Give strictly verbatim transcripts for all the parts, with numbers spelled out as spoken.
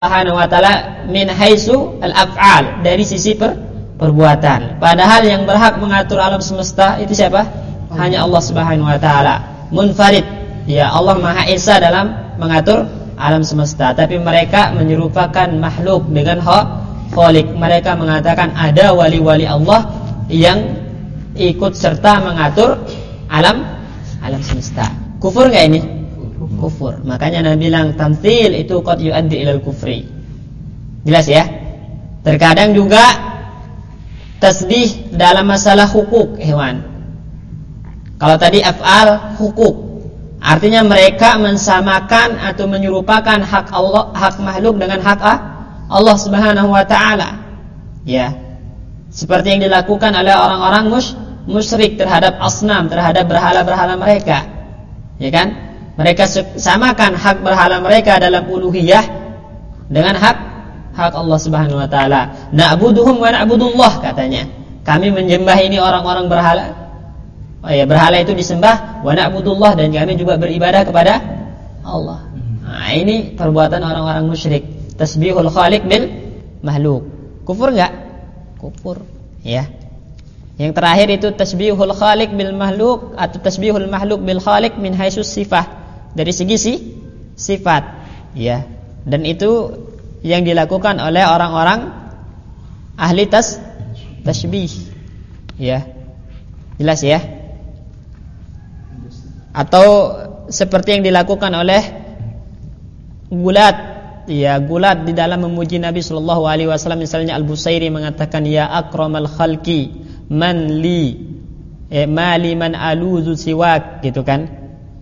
Subhanahu wa ta'ala min haitsu al-af'al, dari sisi per, perbuatan. Padahal yang berhak mengatur alam semesta itu siapa? Hanya Allah Subhanahu wa ta'ala. Munfarid. Ya, Allah Maha Esa dalam mengatur alam semesta. Tapi mereka menyerupakan makhluk dengan Khaliq. Mereka mengatakan ada wali-wali Allah yang ikut serta mengatur alam alam semesta. Kufur enggak ini? Kufur. Makanya Nabi bilang tamtsil itu qad yuaddi ilal kufri. Jelas ya? Terkadang juga tasbih dalam masalah hukuk hewan. Kalau tadi af'al hukuk, artinya mereka mensamakan atau menyerupakan hak Allah, hak makhluk dengan hak Allah Subhanahu wa taala. Ya. Seperti yang dilakukan oleh orang-orang mus musyrik terhadap asnam, terhadap berhala-berhala mereka. Ya kan? Mereka samakan hak berhala mereka dalam uluhiyah dengan hak hak Allah Subhanahu wa taala. Na'buduhum wa na'budullah, katanya. Kami menyembah ini orang-orang berhala. Oh ya, berhala itu disembah, wa na'budullah, dan kami juga beribadah kepada Allah. Nah, ini perbuatan orang-orang musyrik. Tasbihul khaliq bil makhluk. Kufur enggak? Kufur, ya. Yang terakhir itu tasbihul khaliq bil makhluk atau tasbihul makhluk bil khaliq min haitsus sifah, dari segi si, sifat, ya. Dan itu yang dilakukan oleh orang-orang ahli tas tasbih, ya. Jelas ya? Atau seperti yang dilakukan oleh gulat, ya, gulat di dalam memuji Nabi sallallahu alaihi wasallam. Misalnya Al-Busairi mengatakan ya akramal khalqi man li eh, mali man aluzu siwak, gitu kan.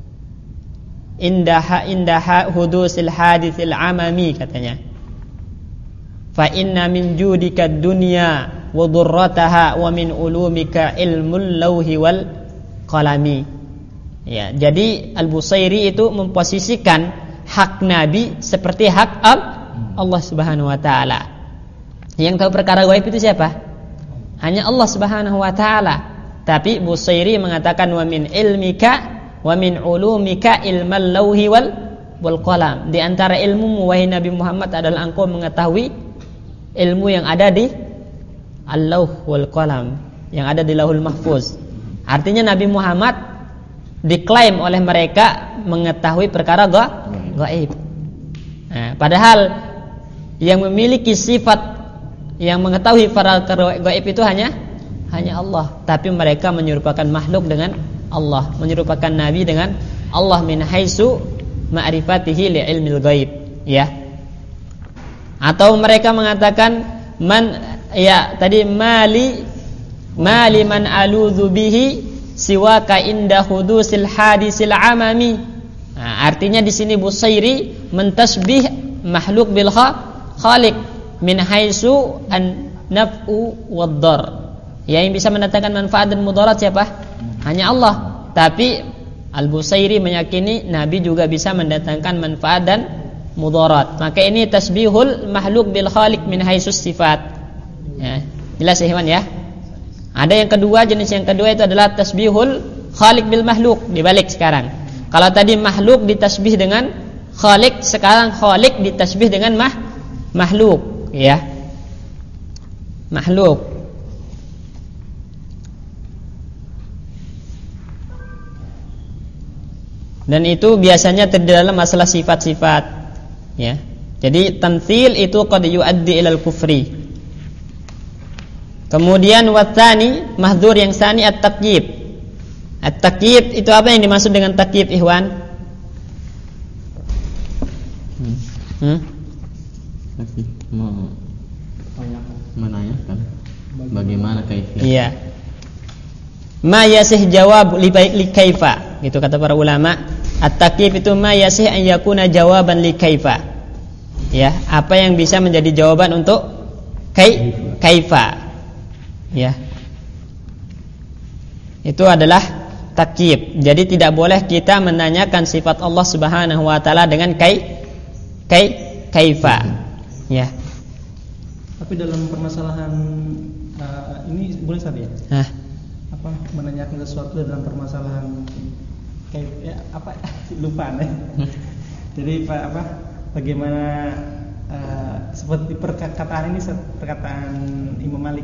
Indaha indaha hudusil haditsil amami, katanya. Fa inna min judika dunya wa durrataha wa min ulumika ilmul lauhi wal qalami. Ya, jadi Al-Busairi itu memposisikan hak Nabi seperti hak Allah Subhanahu wa taala. Yang tahu perkara gaib itu siapa? Hanya Allah Subhanahu wa taala. Tapi Busairi mengatakan wa min ilmika wa min ulumika ilmal lauhi wal wal qalam. Di antara ilmu wahai Nabi Muhammad adalah engkau mengetahui ilmu yang ada di al-lauh wal qalam, yang ada di Lauhul Mahfuz. Artinya Nabi Muhammad diklaim oleh mereka mengetahui perkara gaib. Nah, padahal yang memiliki sifat yang mengetahui perkara gaib itu hanya hanya Allah, tapi mereka menyerupakan makhluk dengan Allah, menyerupakan Nabi dengan Allah min haitsu ma'rifatihi li ilmil ghaib, ya. Atau mereka mengatakan man, ya, tadi mali mali man aludzu bihi siwaka inda hudusil hadisil amami. Nah, artinya di sini Busairi mentasbih makhluk bil khaliq min haitsu an naf'u wad dar. Ya, yang bisa mendatangkan manfaat dan mudarat siapa? Hanya Allah. Tapi Al-Busairi meyakini Nabi juga bisa mendatangkan manfaat dan mudarat. Maka ini tasbihul makhluk bil khaliq min haitsus sifat. Ya, jelas ya, Ikhwan ya? Ada yang kedua, jenis yang kedua itu adalah tasbihul khaliq bil makhluk. Dibalik sekarang. Kalau tadi makhluk ditasbih dengan khaliq, sekarang khaliq ditasbih dengan mah makhluk, ya. Makhluk. Dan itu biasanya terjadi dalam masalah sifat-sifat, ya. Jadi tamtsil itu qad yuaddi ilal kufri. Kemudian watsani, mahdzur yang tsani at-takyib. At-takyib itu apa yang dimaksud dengan takyib, Ikhwan? Hmm. Hmm? Mau menanyakan bagaimana kaifiyah. Iya. Ma yasih jawab li kaifa, gitu kata para ulama. At-takyib itu ma yasih an yakuna jawaban li kaifa. Ya, apa yang bisa menjadi jawaban untuk kai kaifa. Ya. Itu adalah takyib. Jadi tidak boleh kita menanyakan sifat Allah Subhanahu wa taala dengan kai kai kaifa. Ya. Tapi dalam permasalahan uh, ini boleh saja ya? Hah? Apa menanyakan sesuatu dalam permasalahan kayak ya, apa lupa nih. Jadi apa bagaimana uh, seperti perkataan ini perkataan Imam Malik.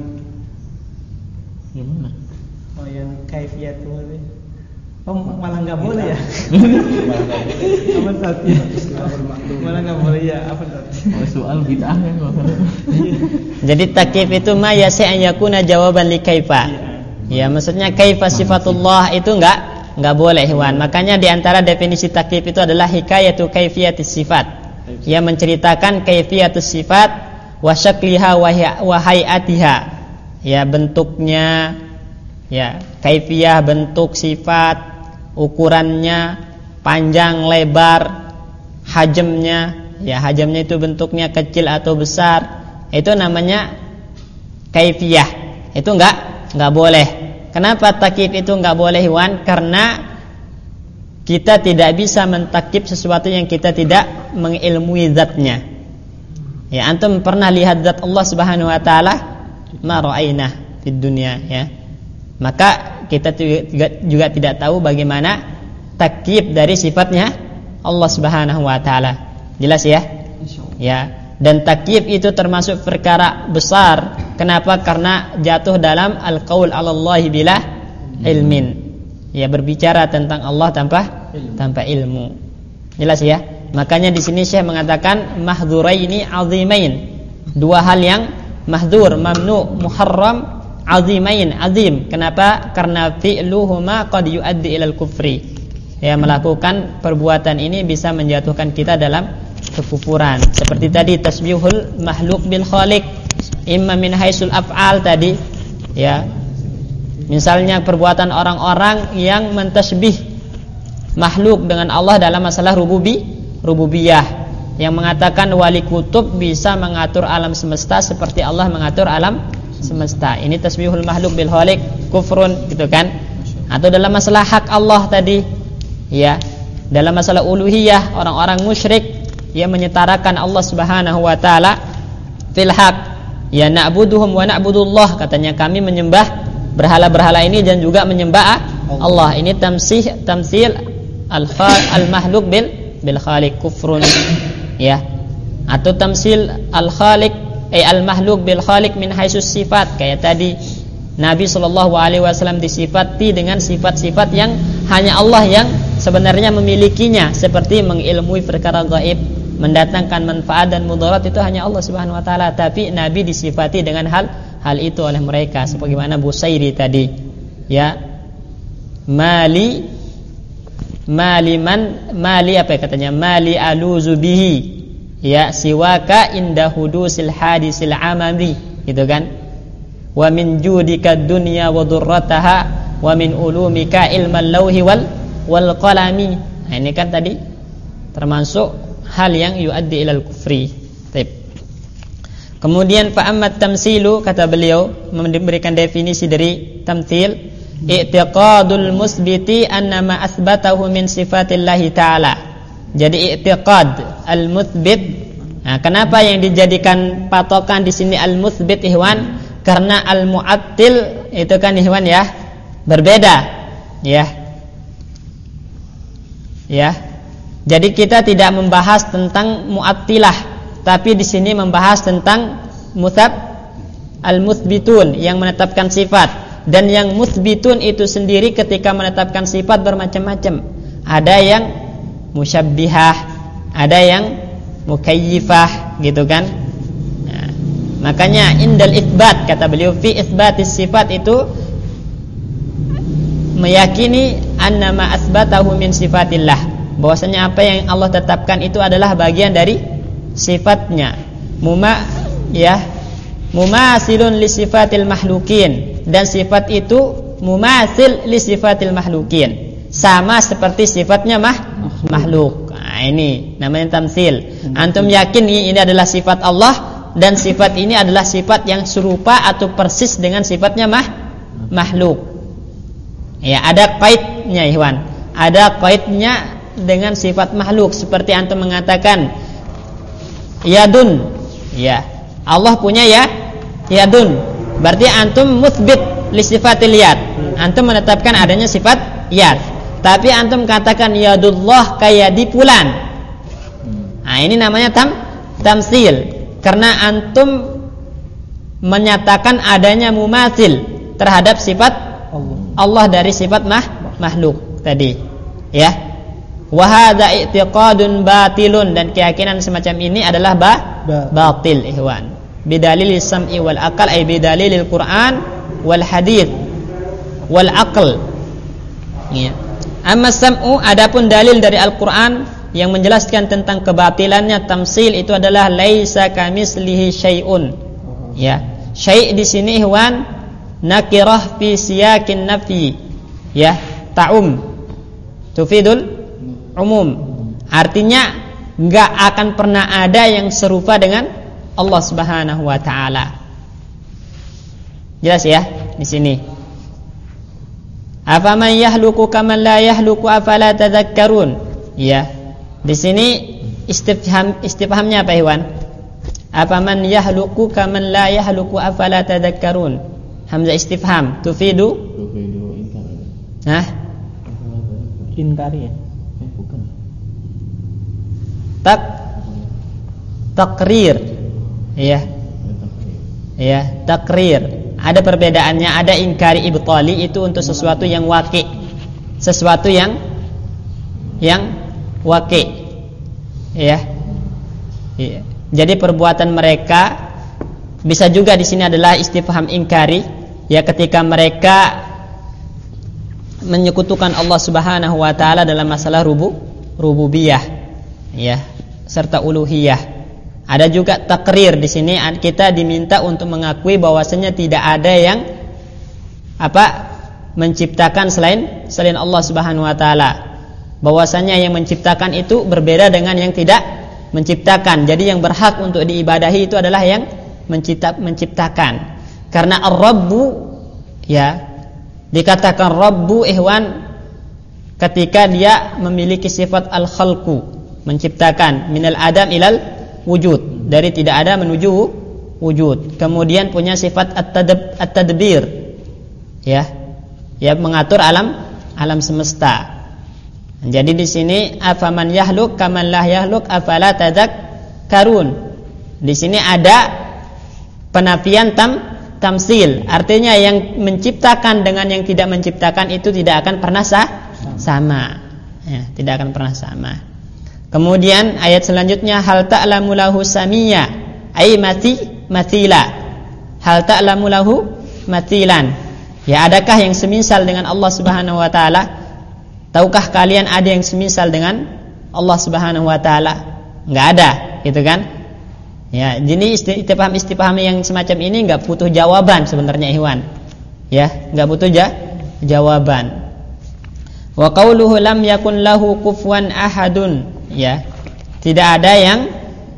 Gimana? Oh yang kaifiyat boleh. Oh malah nggak boleh ya? Apa tadi? Malah nggak boleh ya? Apa tadi? Oh, soal bid'ah ya. Jadi takyif itu ma yasi an yakuna jawaban li kaifa. Ya, maksudnya kaifa sifatullah itu enggak enggak boleh, Wan. Makanya di antara definisi takyif itu adalah hikayatu kaifiyatis sifat. Ia menceritakan kaifiyatus sifat wa syakliha wa hayatiha. Ya, bentuknya, ya, kaifiyah bentuk sifat, ukurannya, panjang, lebar, hajamnya, ya hajamnya itu bentuknya kecil atau besar. Itu namanya kaifiyah. Itu enggak enggak boleh. Kenapa takyif itu enggak boleh, Wan? Karena kita tidak bisa mentakyif sesuatu yang kita tidak mengilmui zatnya. Ya, antum pernah lihat zat Allah Subhanahu wa taala? Ma ra'ainah fid dunya, ya. Maka kita juga, juga tidak tahu bagaimana takyif dari sifatnya Allah Subhanahu wa taala. Jelas ya? Ya. Dan takyif itu termasuk perkara besar. Kenapa? Karena jatuh dalam al-qaul 'ala Allahi bila ilmin. Ya, berbicara tentang Allah tanpa tanpa ilmu. Jelas ya? Makanya di sini Syekh mengatakan mahdhuraini 'azimain. Dua hal yang mahdzur, mamnu, muharram, 'azimain, azim. Kenapa? Karena fi'luhuma qad yuaddi ilal kufri. Ya, melakukan perbuatan ini bisa menjatuhkan kita dalam kekufuran. Seperti tadi tasbihul makhluk bil khaliq, imma min haisul af'al tadi, ya. Misalnya perbuatan orang-orang yang mentasbih makhluk dengan Allah dalam masalah rububi, rububiyah, yang mengatakan wali kutub bisa mengatur alam semesta seperti Allah mengatur alam semesta. Ini tasbihul makhluk bil khaliq, kufrun, gitu kan? Atau dalam masalah hak Allah tadi, ya. Dalam masalah uluhiyah, orang-orang musyrik yang menyetarakan Allah Subhanahu wa taala fil haq, ya na'buduhum wa na'budullah, katanya kami menyembah berhala-berhala ini dan juga menyembah Allah. Ini tamsih tamsil al-makhluk bil bil khaliq, kufrun, ya. Atau tamsil al-khaliq ay al-makhluk bil khaliq min haisus sifat, kayak tadi Nabi sallallahu alaihi wasallam disifati dengan sifat-sifat yang hanya Allah yang sebenarnya memilikinya, seperti mengilmui perkara gaib, mendatangkan manfaat dan mudarat, itu hanya Allah Subhanahu wa taala, tapi Nabi disifati dengan hal hal itu oleh mereka, sebagaimana Busairi tadi, ya. Mali mali man mali apa ya katanya? Mali aluzu bihi, ya, siwaka inda hudusil hadisil amami, gitu kan? Wa min judika dunya wa durrataha wa min ulumika ilmal lauhi wal wal qalami. Nah, ini kan tadi termasuk hal yang yuaddi ilal kufri. Baik. Kemudian fa ammat tamsilu, kata beliau memberikan definisi dari tamtsil, i'tiqadul musbiti annama asbatahu min sifatillahi ta'ala. Jadi i'tiqad al-mutsbit. Nah, kenapa yang dijadikan patokan di sini al-mutsbit, ihwan? Karena al-mu'attil itu kan, ihwan, ya, berbeda, ya. Ya. Jadi kita tidak membahas tentang mu'attilah, tapi di sini membahas tentang mutsab al-mutsbitun yang menetapkan sifat. Dan yang mutsbitun itu sendiri ketika menetapkan sifat bermacam-macam. Ada yang musyabbihah, ada yang mukayyifah, gitu kan? Nah, makanya indal itsbat, kata beliau, fi itsbatis sifat itu meyakini annama asbatahu min sifatillah, bahwasanya apa yang Allah tetapkan itu adalah bagian dari sifatnya. Muma ya mumasilun li sifatil mahlukin, dan sifat itu mumasil li sifatil mahlukin, sama seperti sifatnya mah makhluk. Nah, ini namanya tamtsil. Antum yakin ini adalah sifat Allah, dan sifat ini adalah sifat yang serupa atau persis dengan sifatnya mah makhluk. Ya, ada qaidnya, ihwan. Ada qaidnya dengan sifat makhluk, seperti antum mengatakan yadun, ya, Allah punya ya yadun, berarti antum mutsbit li sifatil yad, antum menetapkan adanya sifat yad. Tapi antum katakan yadullah kayadi fulan, nah ini namanya tam tamsil, karena antum menyatakan adanya mumatsil terhadap sifat Allah, Allah dari sifat mah, makhluk tadi, ya. Wa hadza i'tiqadun batilun, dan keyakinan semacam ini adalah ba, batil ikhwan. Bidalil sam'i wal aqal, ay bidalil Quran wal hadits wal aql. Ya. Amma sam'u, adapun dalil dari Al-Qur'an yang menjelaskan tentang kebatilannya tamsil itu adalah laisa kamislihi syai'un. Ya. Syai' di sini ikhwan nakirah fi siyaqin nafi. Ya, ta'um. Tufidul umum. Artinya enggak akan pernah ada yang serupa dengan Allah Subhanahu wa taala. Jelas ya di sini. Afaman yahluku kaman la yahluku afala tadhakkarun. Ya. Di sini istifham istifhamnya apa Iwan? Afaman yahluku kaman la yahluku afala tadhakkarun. Hamzah istifham tufidu tufidu inkar. Nah, inkari ya? Eh, bukan. Tak takrir. Iya. Iya, takrir. Ada perbedaannya, ada ingkari ibtali itu untuk sesuatu yang waqi', sesuatu yang yang waqi'. Ya. Iya. Jadi perbuatan mereka bisa juga di sini adalah istifham ingkari, ya, ketika mereka menyekutukan Allah Subhanahu wa taala dalam masalah rubu, rububiyah, ya, serta uluhiyah. Ada juga takrir, di sini kita diminta untuk mengakui bahwasanya tidak ada yang apa menciptakan selain selain Allah Subhanahu wa taala. Bahwasanya yang menciptakan itu berbeda dengan yang tidak menciptakan. Jadi yang berhak untuk diibadahi itu adalah yang mencipta, menciptakan. Karena Ar-Rabbu, ya, dikatakan Rabbu ikhwan ketika dia memiliki sifat al-khalqu, menciptakan, minal adam ilal wujud, dari tidak ada menuju wujud. Kemudian punya sifat at-tadbir, ya, ya, mengatur alam alam semesta. Jadi di sini afaman yahluk kaman la yahluk afala tadhakkarun. Di sini ada penafian tam tamsil, artinya yang menciptakan dengan yang tidak menciptakan itu tidak akan pernah sah, sama, ya, tidak akan pernah sama. Kemudian ayat selanjutnya hal ta'lamu lahu samiyya ay mati matila. Hal ta'lamu lahu matilan. Ya, adakah yang semisal dengan Allah Subhanahu wa taala? Tahukah kalian ada yang semisal dengan Allah Subhanahu wa taala? Enggak ada, gitu kan? Ya, jadi istifham-istifham yang semacam ini enggak butuh jawaban sebenarnya ikhwan. Ya, enggak butuh ja- jawaban. Wa qauluhu lam yakun lahu kufuwan ahadun. Ya, tidak ada yang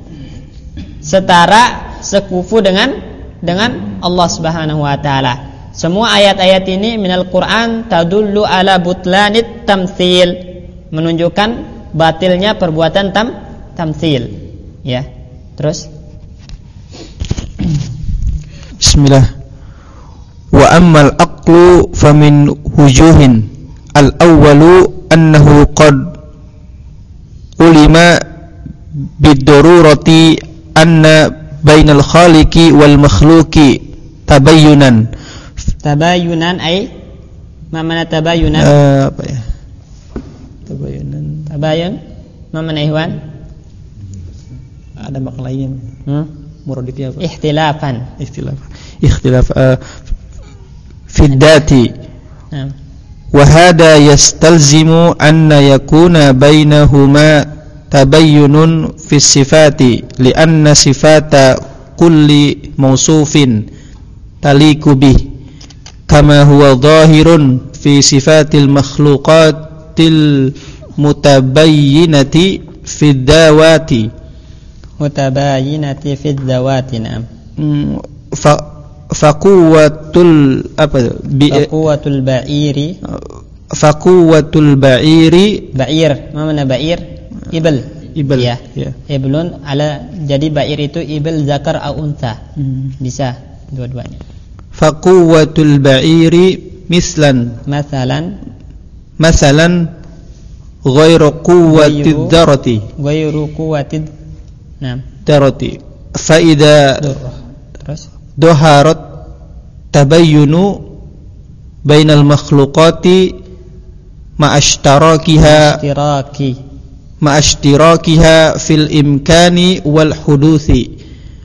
setara sekufu dengan dengan Allah Subhanahu wa taala. Semua ayat-ayat ini minal Quran tadullu ala butlanit tamtsil, menunjukkan batilnya perbuatan tam tamtsil. Ya. Terus Bismillah. Wa ammal aqlu famin wujuhin. Al-awwalu annahu qad ulima bid-darurati anna bainal khaliqi wal makhluqi tabayyunan. Tabayyunan ay ma mana tabayyunan? Uh, apa ya? Tabayyunan. Tabayyun ma mana ihwan? Ada makna lain. Hmm? Muradifnya apa? Ikhtilafan. Ikhtilaf. Ikhtilaf uh, fi dzati. Naam. Wa hada yastalzimu anna yakuna bainahuma tabayyunun fi sifati li'anna sifata kulli mawsufin taliku bih kama huwa dhahirun fi sifatil makhluqatil mutabayyinati fi dzawati mutabayyinati fi dzawati. Naam. fa faquwatul apa bi faquwatul ba'iri faquwatul ba'iri ba'ir ma mana ba'ir? Ibl. Ibl, ya. Ya. Iblun ala, jadi ba'ir itu ibl zakar au untha. Hmm. Bisa dua-duanya. Faquwatul ba'iri mislan masalan masalan ghairu quwwatid darati ghairu quwwatid. Nah, ishtarati fa idza terus dhaharat tabayyunu bainal makhluqati ma'ashtarakiha istiraki ma'ashtirakiha fil imkani wal huduthi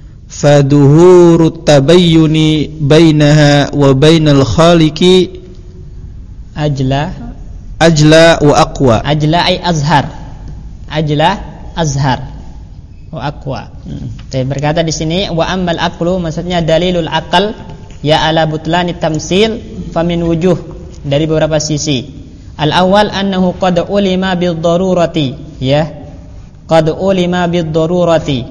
faduhuru tabayyuni bainaha wa bainal khaliqi ajla ajla wa aqwa. Ajla ay azhar. Ajla azhar wa aqwa. Saya berkata di sini wa ammal aqlu maksudnya dalilul aqal ya ala butlani tamsil famin wujuh, dari beberapa sisi. Al-awwal annahu qad ulima bid-darurati, ya. Qad ulima bid-darurati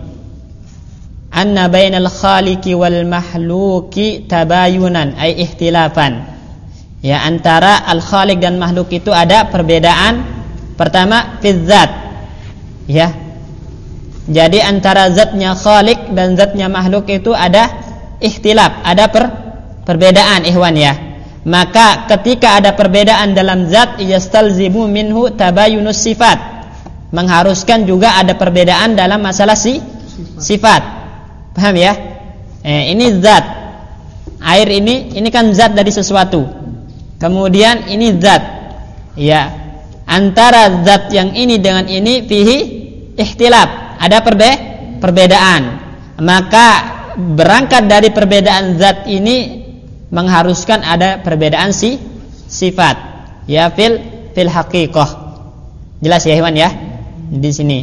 anna bainal khaliqi wal mahluki tabayunan ay ihtilafan. Ya, antara al-khaliq dan makhluk itu ada perbedaan. Pertama fi zat. Ya. Jadi antara zatnya khaliq dan zatnya makhluk itu ada ikhtilaf, ada per, perbedaan ikhwan ya. Maka ketika ada perbedaan dalam zat yastalzimu minhu tabayunus sifat, mengharuskan juga ada perbedaan dalam masalah si sifat. Paham ya? Eh, ini zat. Air ini ini kan zat dari sesuatu. Kemudian ini zat. Ya. Antara zat yang ini dengan ini fihi ikhtilaf, ada perbe perbedaan. Maka berangkat dari perbedaan zat ini mengharuskan ada perbedaan si sifat, ya fil fil haqiqah. Jelas ya Iwan ya di sini.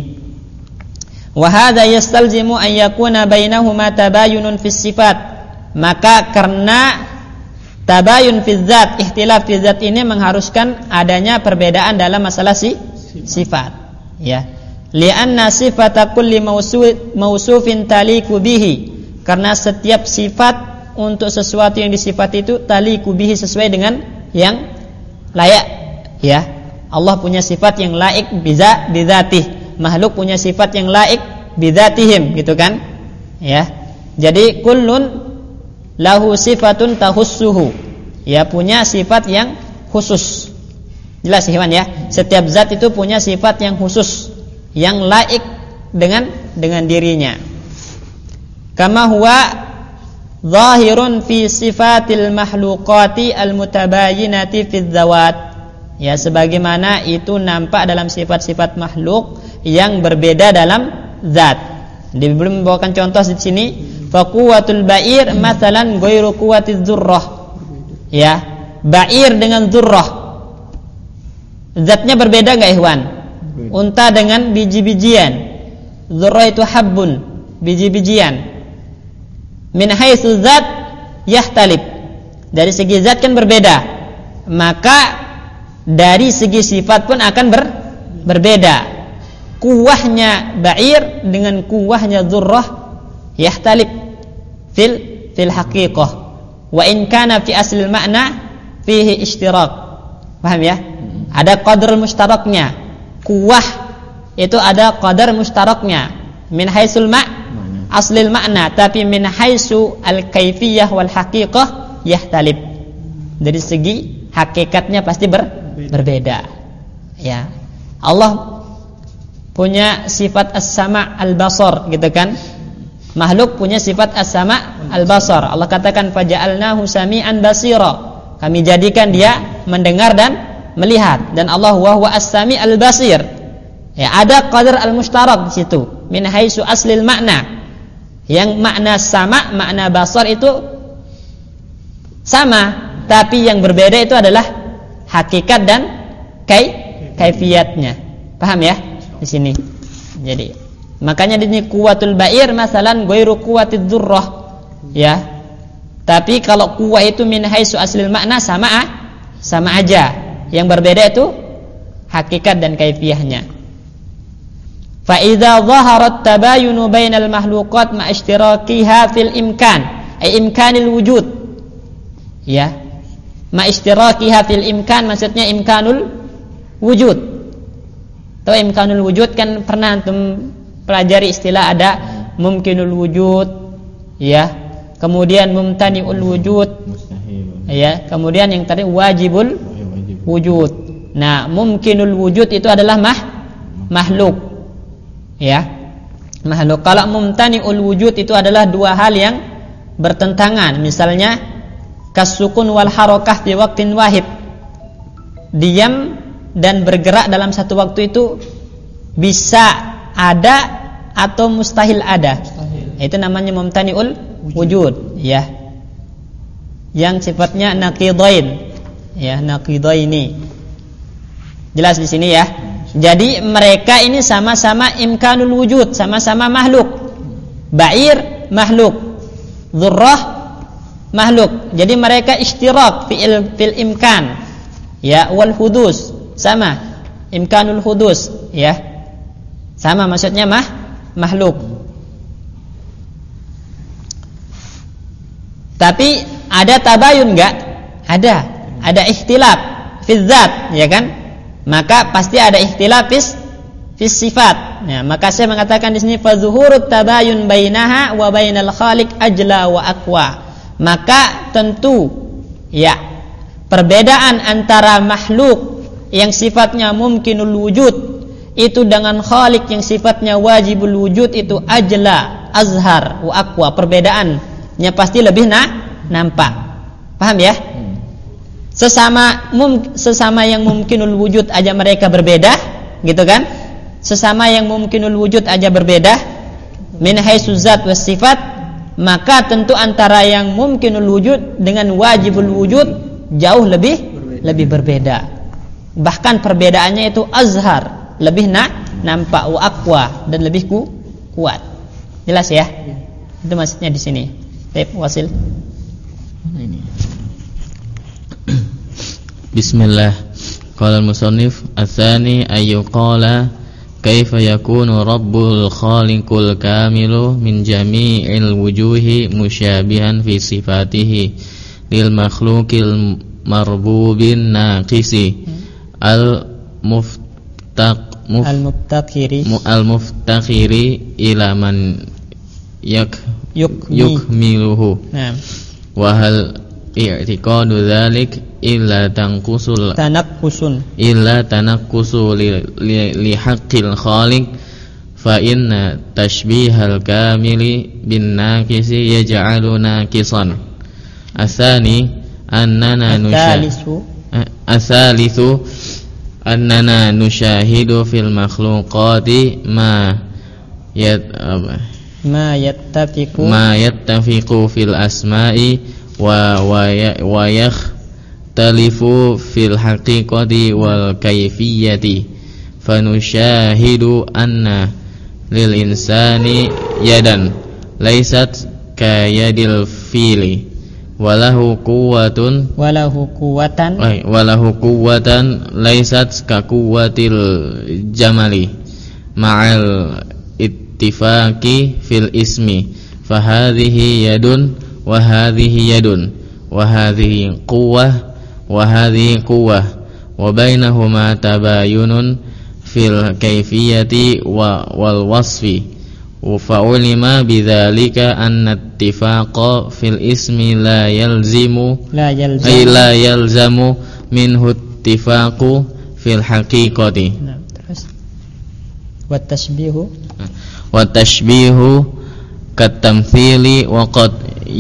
Wa hadza yastalzimu an yakuna bainahuma tabayunun fis sifat. Maka karena tabayun fi zat, ikhtilaf fi zat ini mengharuskan adanya perbedaan dalam masalah si sifat, ya. Li'anna sifata kulli mausufin taliku bihi, karena setiap sifat untuk sesuatu yang disifati itu taliku bihi, sesuai dengan yang layak, ya. Allah punya sifat yang laik biza bidzatih, makhluk punya sifat yang laik bidzatihim, gitu kan, ya. Jadi kullun lahu sifatun tahussuhu, ya, punya sifat yang khusus. Jelas Ikhwan ya, setiap zat itu punya sifat yang khusus, yang laik dengan dengan dirinya. Kama huwa zahirun fi sifatil makhluqati al-mutabayyinati fi dzawat, ya, sebagaimana itu nampak dalam sifat-sifat makhluk yang berbeda dalam zat. Diberi membawakan contoh di sini, fa quwwatul ba'ir masalan ghairu quwwatiz dzurrah, ya, ba'ir dengan dzurrah zatnya berbeda enggak Ikhwan? Unta dengan biji-bijian, dzurrah itu habbun, biji-bijian. Min haitsu zat yahtalib, dari segi zat kan berbeda, maka dari segi sifat pun akan ber, berbeda. Kuwahnya ba'ir dengan kuwahnya dzurrah yahtalib fil fil haqiqah, wa in kana fi aslil ma'na fihi ishtirak. Paham ya? Ada qadar mustaraknya. Kuwah itu ada qadar mustaraknya min haitsul ma' aslil makna, tapi min haitsu al-kaifiyah wal haqiqah yahtalib. Dari segi hakikatnya pasti ber, berbeda. Ya. Allah punya sifat as-sama' al-basar, gitu kan? Makhluk punya sifat as-sama' al-basar. Allah katakan faja'alnahu sami'an basira. Kami jadikan dia mendengar dan melihat. Dan Allah wa huwa as-sami' al-basir. Ya, ada qadar al-mushtarak di situ min haitsu aslil makna. Yang makna sama, makna basar itu sama, tapi yang berbeda itu adalah hakikat dan kai kaifiyatnya. Paham ya di sini? Jadi makanya di sini kuwatul ba'ir masalan ghairu kuwatid dzurrah, ya. Tapi kalau kuwah itu min haitsu aslil makna sama sama aja. Yang berbeda itu hakikat dan kaifiyahnya. Fa idza dhaharat tabayunu bainal makhluqat ma ishtirakiha fil imkan, ay imkanil wujud, ya, ma ishtirakiha fil imkan maksudnya imkanul wujud. Tahu imkanul wujud kan, pernah antum pelajari istilah, ada mumkinul wujud, ya, kemudian mumtani'ul wujud, ya, kemudian yang tadi wajibul wujud. Nah, mumkinul wujud itu adalah mah makhluk, ya. makhluk. Kalau mumtani'ul wujud itu adalah dua hal yang bertentangan. Misalnya kasukun wal harokah fi waqtin wahid, diam dan bergerak dalam satu waktu itu bisa ada atau mustahil ada. Mustahil. Itu namanya mumtani'ul wujud, ya. Yang sifatnya naqidain, ya, naqidaini. Jelas di sini ya. Jadi mereka ini sama-sama imkanul wujud, sama-sama makhluk. Ba'ir makhluk, dzurrah makhluk. Jadi mereka ishtirak fil fil imkan, ya, wal hudus, sama, imkanul hudus, ya, sama, maksudnya mah makhluk. Tapi ada tabayun enggak? Ada, ada ikhtilaf fi dzat, ya kan? Maka pasti ada ikhtilaf fis fis sifat. Ya, maka saya mengatakan di sini fa zuhurut tabayun bainaha wa bainal khaliq ajla wa aqwa. Maka tentu, ya, perbedaan antara makhluk yang sifatnya mumkinul wujud itu dengan khaliq yang sifatnya wajibul wujud itu ajla, azhar, wa aqwa. Perbedaannya pasti lebih nah, nampak. Paham ya? Sesama mum, sesama yang mumkinul wujud aja mereka berbeda, gitu kan? Sesama yang mumkinul wujud aja berbeda min haitsu zat was sifat, maka tentu antara yang mumkinul wujud dengan wajibul wujud jauh lebih berbeda. lebih berbeda. Bahkan perbedaannya itu azhar, lebih na, nampak, wa aqwa, dan lebih ku, kuat. Jelas ya? Itu maksudnya di sini. Baik, Wasil. Ini. Bismillah. Qala al-musannif ats-tsani ayu qala kaifa yakunu rabbul khaliqul kamilu min jami'il wujuhi musyabihan fi sifatihi lil makhluqil marbubin naqisi al muftaq muf, al muftakhiri al muftakhiri ila man yak yukmi. yukmiluhu. Nah. Wa hal i'tiqadu dzalik illa tanqusul tanaqqusun illa tanaqqusu li, li, li haqqil khaliq fa inna tashbihal kamili bin naqisi yaj'alu naqisan. Asani annana nusyahidhu asalithu annana nusyahidu fil makhluqati ma yat ma yattafiqu ma yattafiqu fil asma'i wa wa wa yakhtalifu fil haqiqati wal kayfiyati fanusyahidu anna lil insani yadan laysat kayadil fili walahu quwwatun walahu quwwatan ay walahu quwwatan laysat ka quwwatil jamali ma'al ittifaqi fil ismi fa hadhihi yadun wa hadhihi yadun wa hadhihi quwwah wa hadhihi quwwah wa bainahuma tabayunun fil kayfiyati wa wal wasfi fa ulima bidzalika anna ittifaqa fil ismi la yalzimu la yalzamu ay la yalzamu minhu ittifaqu fil haqiqati. Nah, terus wa tashbihu wa tashbihu katamthili wa qad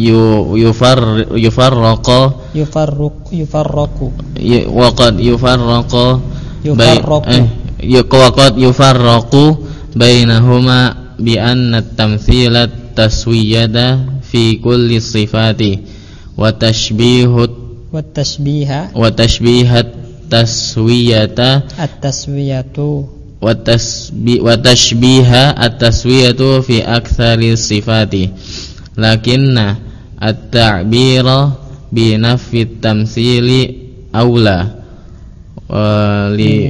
yufar yufarraqa yufarruq yufarraqu wa qad yufarraqa yufarraqu eh, wa qad yufarraqu bainahuma bi anna at-tamthila taswiyata fi kulli sifati wa tashbihu wa tashbiha wa tashbihat taswiyata at-taswiyatu wa tasbi wa tashbiha at-taswiyatu fi aktsari sifati lakinna at-ta'bira bi nafyi at-tamthili aula li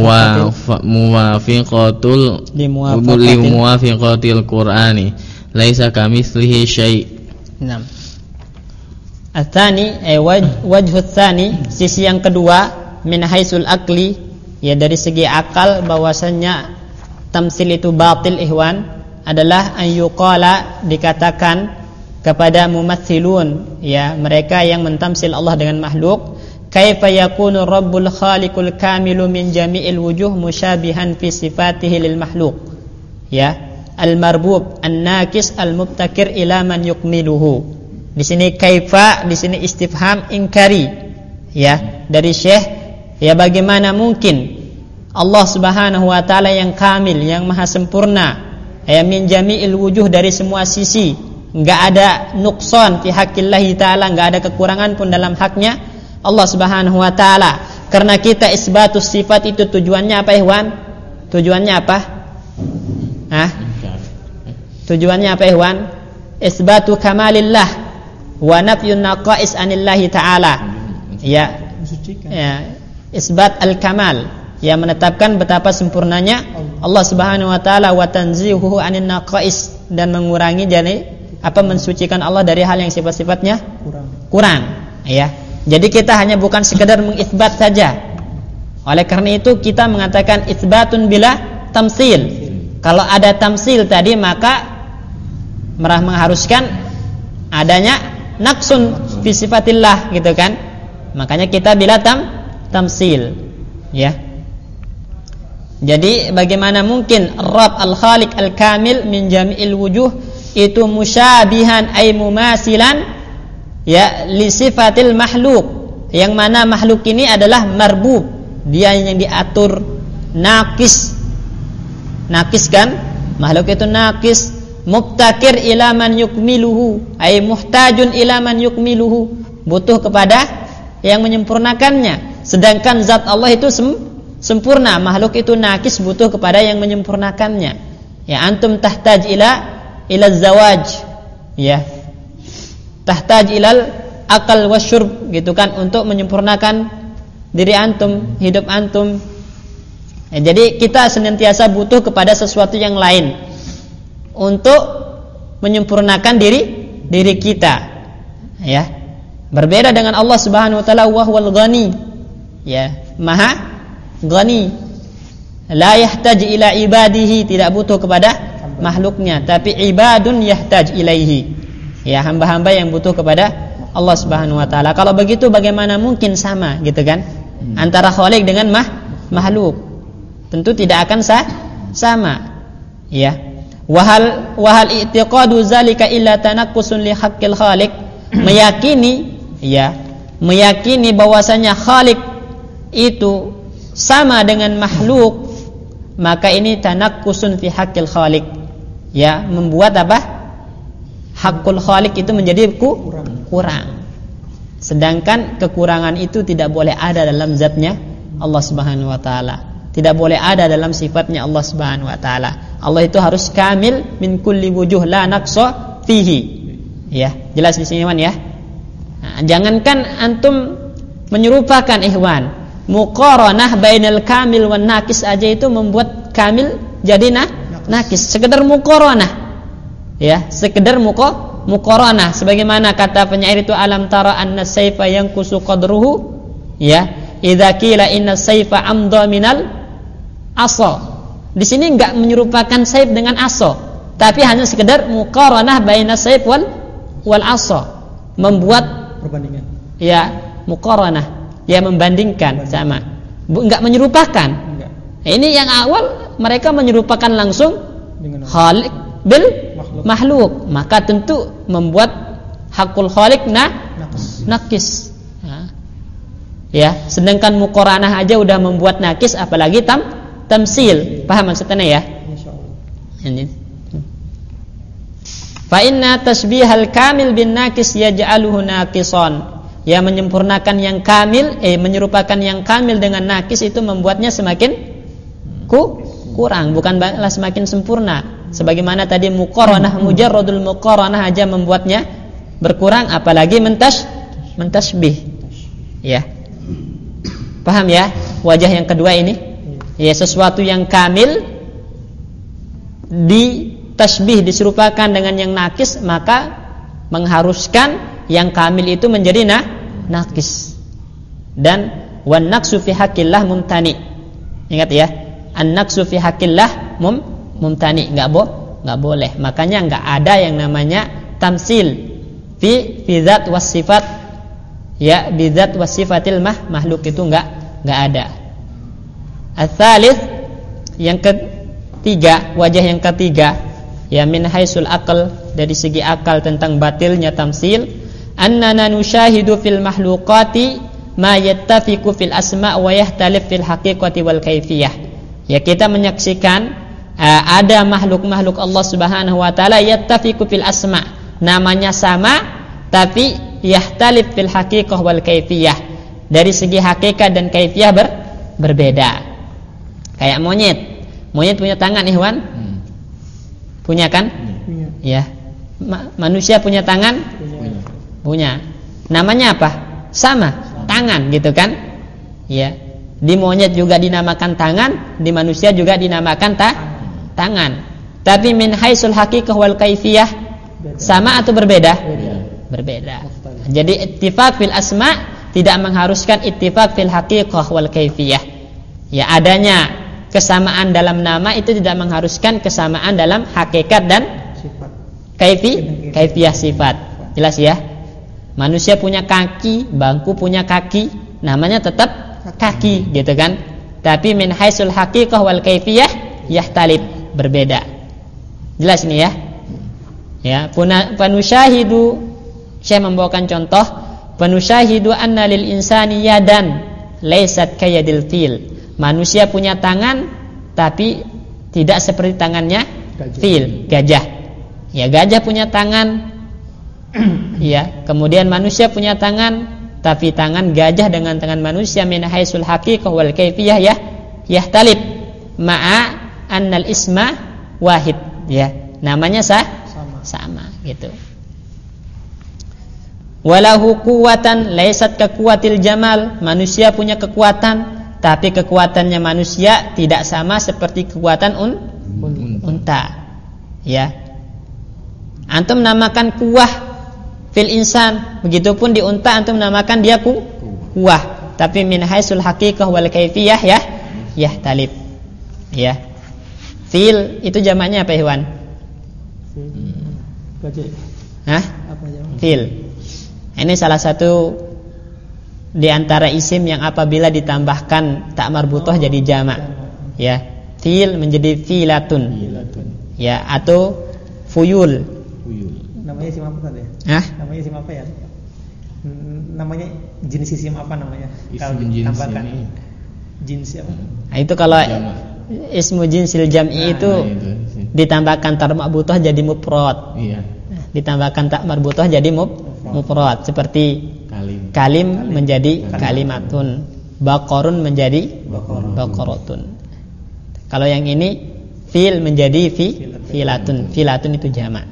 muwafiqatul li muwafiqatil qur'ani laisa kamitslihi syai'. Naam. Ats-tsani ay wajhu ats-tsani, sisi yang kedua min haitsul aqli, ya dari segi akal bahwasanya tamtsil itu batil ihwan adalah an yuqala dikatakan kepada mumatsilun, ya mereka yang mentamsil Allah dengan makhluk, kaifa yakunu rabbul khaliqul kamilu min jami'il wujuh musyabihan fi sifatihi lil makhluk, ya al-marbub, an-naqis, al-mubtakir ila man yukmiluhu. Di sini kaifa, di sini istifham ingkari, ya, dari Syekh, ya bagaimana mungkin Allah Subhanahu wa taala yang kamil, yang maha sempurna, ya min jami'il wujuh, dari semua sisi, enggak ada nuqsan fi haqqillahi taala, enggak ada kekurangan pun dalam haknya Allah Subhanahu wa taala. Karena kita isbatus sifat itu tujuannya apa, Ikhwan? Tujuannya apa? Hah? Tujuannya apa, Ikhwan? Isbatu kamalillah wa nafyun naqais anillahi ta'ala. Ya. Ya, isbat al-kamal, ya menetapkan betapa sempurnanya Allah Subhanahu wa taala, wa tanzihuhu anin naqais, dan mengurangi, jadi apa, mensucikan Allah dari hal yang sifat-sifatnya kurang. Kurang, ya. Jadi kita hanya bukan sekedar mengisbat saja. Oleh karena itu kita mengatakan isbatun bila tamsil. Kalau ada tamsil tadi, maka merah mengharuskan adanya naqsun fi sifatillah, gitu kan? Makanya kita bila tam tamsil, ya. Jadi bagaimana mungkin Rabb al-Khaliq al-Kamil min jami'il wujuh itu musyabihan ay mumasilan, ya, li sifatil makhluk, yang mana makhluk ini adalah marbub, dia yang diatur, nakis. Nakis kan? Makhluk itu nakis. Mubtakir ila man yukmiluhu, ay muhtajun ila man yukmiluhu, butuh kepada yang menyempurnakannya. Sedangkan zat Allah itu sem- sempurna, makhluk itu nakis, butuh kepada yang menyempurnakannya. Ya, antum tahtaj ila ila zawaj, ya, tahtaj ilal akal wasyurb, gitu kan, untuk menyempurnakan diri antum, hidup antum. Ya, jadi kita senantiasa butuh kepada sesuatu yang lain untuk menyempurnakan diri diri kita, ya. Berbeda dengan Allah Subhanahu wa taala, wa huwal ghani, ya, maha ghani, la yahtaj ila ibadihi, tidak butuh kepada makhluknya, tapi ibadun yahtaj ilaihi, ya, hamba-hamba yang butuh kepada Allah Subhanahu wa taala. Kalau begitu bagaimana mungkin sama, gitu kan, hmm. antara khaliq dengan mah, makhluk? Tentu tidak akan sah, sama, ya. Wahal wahal i'tiqadu zalika illa tanaqqusun li haqqil khaliq, meyakini, ya, meyakini bahwasanya khaliq itu sama dengan makhluk, maka ini tanaqqusun fi haqqil khaliq, ya, membuat apa? Hakul khaliq itu menjadi ku, kurang. Sedangkan kekurangan itu tidak boleh ada dalam zatnya Allah Subhanahu wa taala, tidak boleh ada dalam sifatnya Allah Subhanahu wa taala. Allah itu harus kamil min kulli wujuh, la naqsa fihi. Ya, jelas di sini, Ikhwan, ya. Nah, jangankan antum menyerupakan, Ikhwan, muqaranah bainal kamil wan naqis aja itu membuat kamil jadi nah, naqis. Sekedar muqaranah, ya, sekedar muqa muqaranah, sebagaimana kata penyair itu, alam tara anna sayfa yanqusu qadruhu, ya, idza qila inna sayfa amdha minal asa. Di sini enggak menyerupakan saif dengan asa, tapi hanya sekedar muqaranah baina saif wal wal asa, membuat perbandingan. Ya, muqaranah, ya, membandingkan, sama. Enggak menyerupakan. Enggak. Ini yang awal mereka menyerupakan langsung khaliq bil makhluk. makhluk, maka tentu membuat hakul khaliq nah nakis. Ya. Ya, sedangkan muqaranah aja udah membuat nakis, apalagi tam tamsil. Paham maksudnya, ya? Insyaallah. Ini. Fa inna tasbihal kamil bin naqis yaj'aluhu naqisan. Ya, menyempurnakan yang kamil, eh menyerupakan yang kamil dengan naqis itu membuatnya semakin ku, kurang, bukan malah semakin sempurna. Sebagaimana tadi muqaranah, mujarradul muqaranah aja membuatnya berkurang, apalagi mentas mentasbih. Ya. Paham, ya? Wajah yang kedua ini. Ya, sesuatu yang kamil ditasbih, diserupakan dengan yang nakis, maka mengharuskan yang kamil itu menjadi nah, nakis. Dan wan naqsu fi haqqillah mumtani. Ingat, ya, an naqsu fi haqqillah mum mumtani, enggak bo enggak boleh. Makanya enggak ada yang namanya tamsil fi fi dzat was sifat, ya, bi dzat was sifatil mah, makhluk itu enggak enggak ada. Al-thalith, yang ketiga, wajah yang ketiga, ya min haisul aql, dari segi akal tentang batilnya tamsil, annana nusyahidu fil makhluqati ma yattafiqu fil asma' wa yahtalif fil haqiqati wal kaifiyah. Ya, kita menyaksikan uh, ada makhluk-makhluk Allah Subhanahu wa taala yattafiqu fil asma', namanya sama tapi yahtalif fil haqiqah wal kaifiyah, dari segi hakikat dan kaifiyah ber, berbeda. Kayak monyet. Monyet punya tangan, Ikhwan? Hmm. Punya kan? Punya. Ya. Ma- manusia punya tangan? Punya. Punya. Namanya apa? Sama, tangan gitu kan? Ya. Di monyet juga dinamakan tangan, di manusia juga dinamakan ta- tangan. Tapi min haisul haqiqah wal kaifiyah sama atau berbeda? Berbeda. Berbeda. Jadi ittifaq fil asma tidak mengharuskan ittifaq fil haqiqah wal kaifiyah. Ya, adanya kesamaan dalam nama itu tidak mengharuskan kesamaan dalam hakikat dan sifat. Kaifi, kaifiyah sifat. Jelas ya? Manusia punya kaki, bangku punya kaki, namanya tetap kaki, gitu kan? Tapi min haisul haqiqah wal kaifiyah yahtalif, berbeda. Jelas ini ya? Ya, panusyahidu, saya membawakan contoh, panusyahidu anna lil insani yadan laysat kayadil fil. Manusia punya tangan tapi tidak seperti tangannya fil, gajah. Ya, gajah punya tangan. Ya, kemudian manusia punya tangan, tapi tangan gajah dengan tangan manusia min haisul haqiqah wal kaifiyah ya yahtalif ma'a annal isma wahid, ya. Namanya sah? sama, sama gitu. Walahu quwwatan laysat kaquwatil jamal. Manusia punya kekuatan, tapi kekuatannya manusia tidak sama seperti kekuatan un, unta. Ya. Antum namakan kuwah fil insan, begitupun di unta antum namakan dia ku, kuwah. Tapi min haisul haqiqah wal kaifiyah ya yahtalif. Ya. Fil itu jamaknya apa, Ikhwan? Fil. Hah? Apa jamaknya? Fil. Ini salah satu di antara isim yang apabila ditambahkan tak marbutah jadi jamak. Ya, fil menjadi filatun. Ya, atau fuyul. Fuyul. Namanya isim apa tadi? Hah? Namanya isim apa ya? Namanya jenis isim apa namanya? Isim kalau ditambahkan jenis apa? Nah, itu kalau jamak. Ismu jinsil jam'i nah, itu, nah, itu ditambahkan tak marbutah jadi mufrad. Iya. Ditambahkan tak marbutah jadi muf mufrad, seperti kalim, kalim, kalim menjadi kalimatun, baqarun menjadi baqaratun. Kalau yang ini fil menjadi fi filatun. Filatun itu jamak.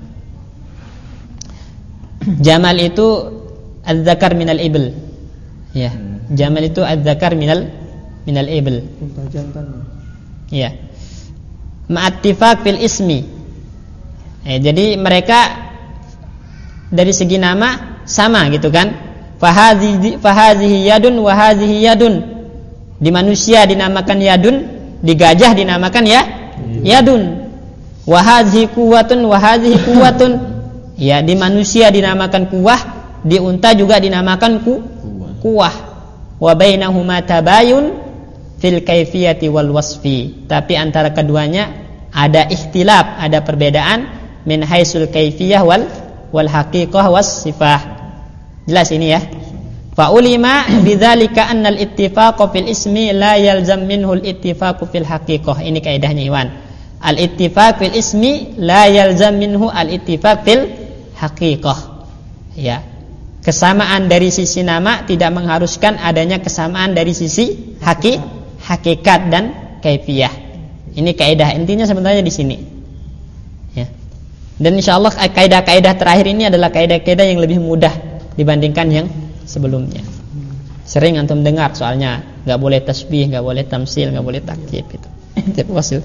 Jamal itu adzakar minal ibl. Ya, jamal itu adzakar minal minal ibl. Unta jantan. Ya. Ma'attifaq fil ismi. Eh, jadi mereka dari segi nama sama gitu kan. Fahazihi fahazihi yadun wa hazihi yadun. Di manusia dinamakan yadun, di gajah dinamakan ya yadun. Wa hazihi quwwatun wa hazihi quwwatun. Ya, di manusia dinamakan kuwah, di unta juga dinamakan ku kuwah. Wa bainahuma tabayun fil kaifiyati wal wasfi. Tapi antara keduanya ada ikhtilaf, ada perbedaan min haisul kaifiyah wal wal haqiqah was sifah. Jelas ini ya. Fa ulima bidzalika annal ittifaq fil ismi la yalzam minhu al ittifaq fil haqiqah. Ini kaidahnya, Iwan. Al ittifaq fil ismi la yalzam minhu al ittifaq fil haqiqah. Ya. Kesamaan dari sisi nama tidak mengharuskan adanya kesamaan dari sisi haki, hakikat dan kaifiyah. Ini kaidah intinya sebenarnya di sini. Ya. Dan insyaallah kaidah-kaidah terakhir ini adalah kaidah-kaidah yang lebih mudah dibandingkan yang sebelumnya. Sering antum dengar soalnya enggak boleh tasbih, enggak boleh tamsil, enggak boleh takyif itu. Cek wasil.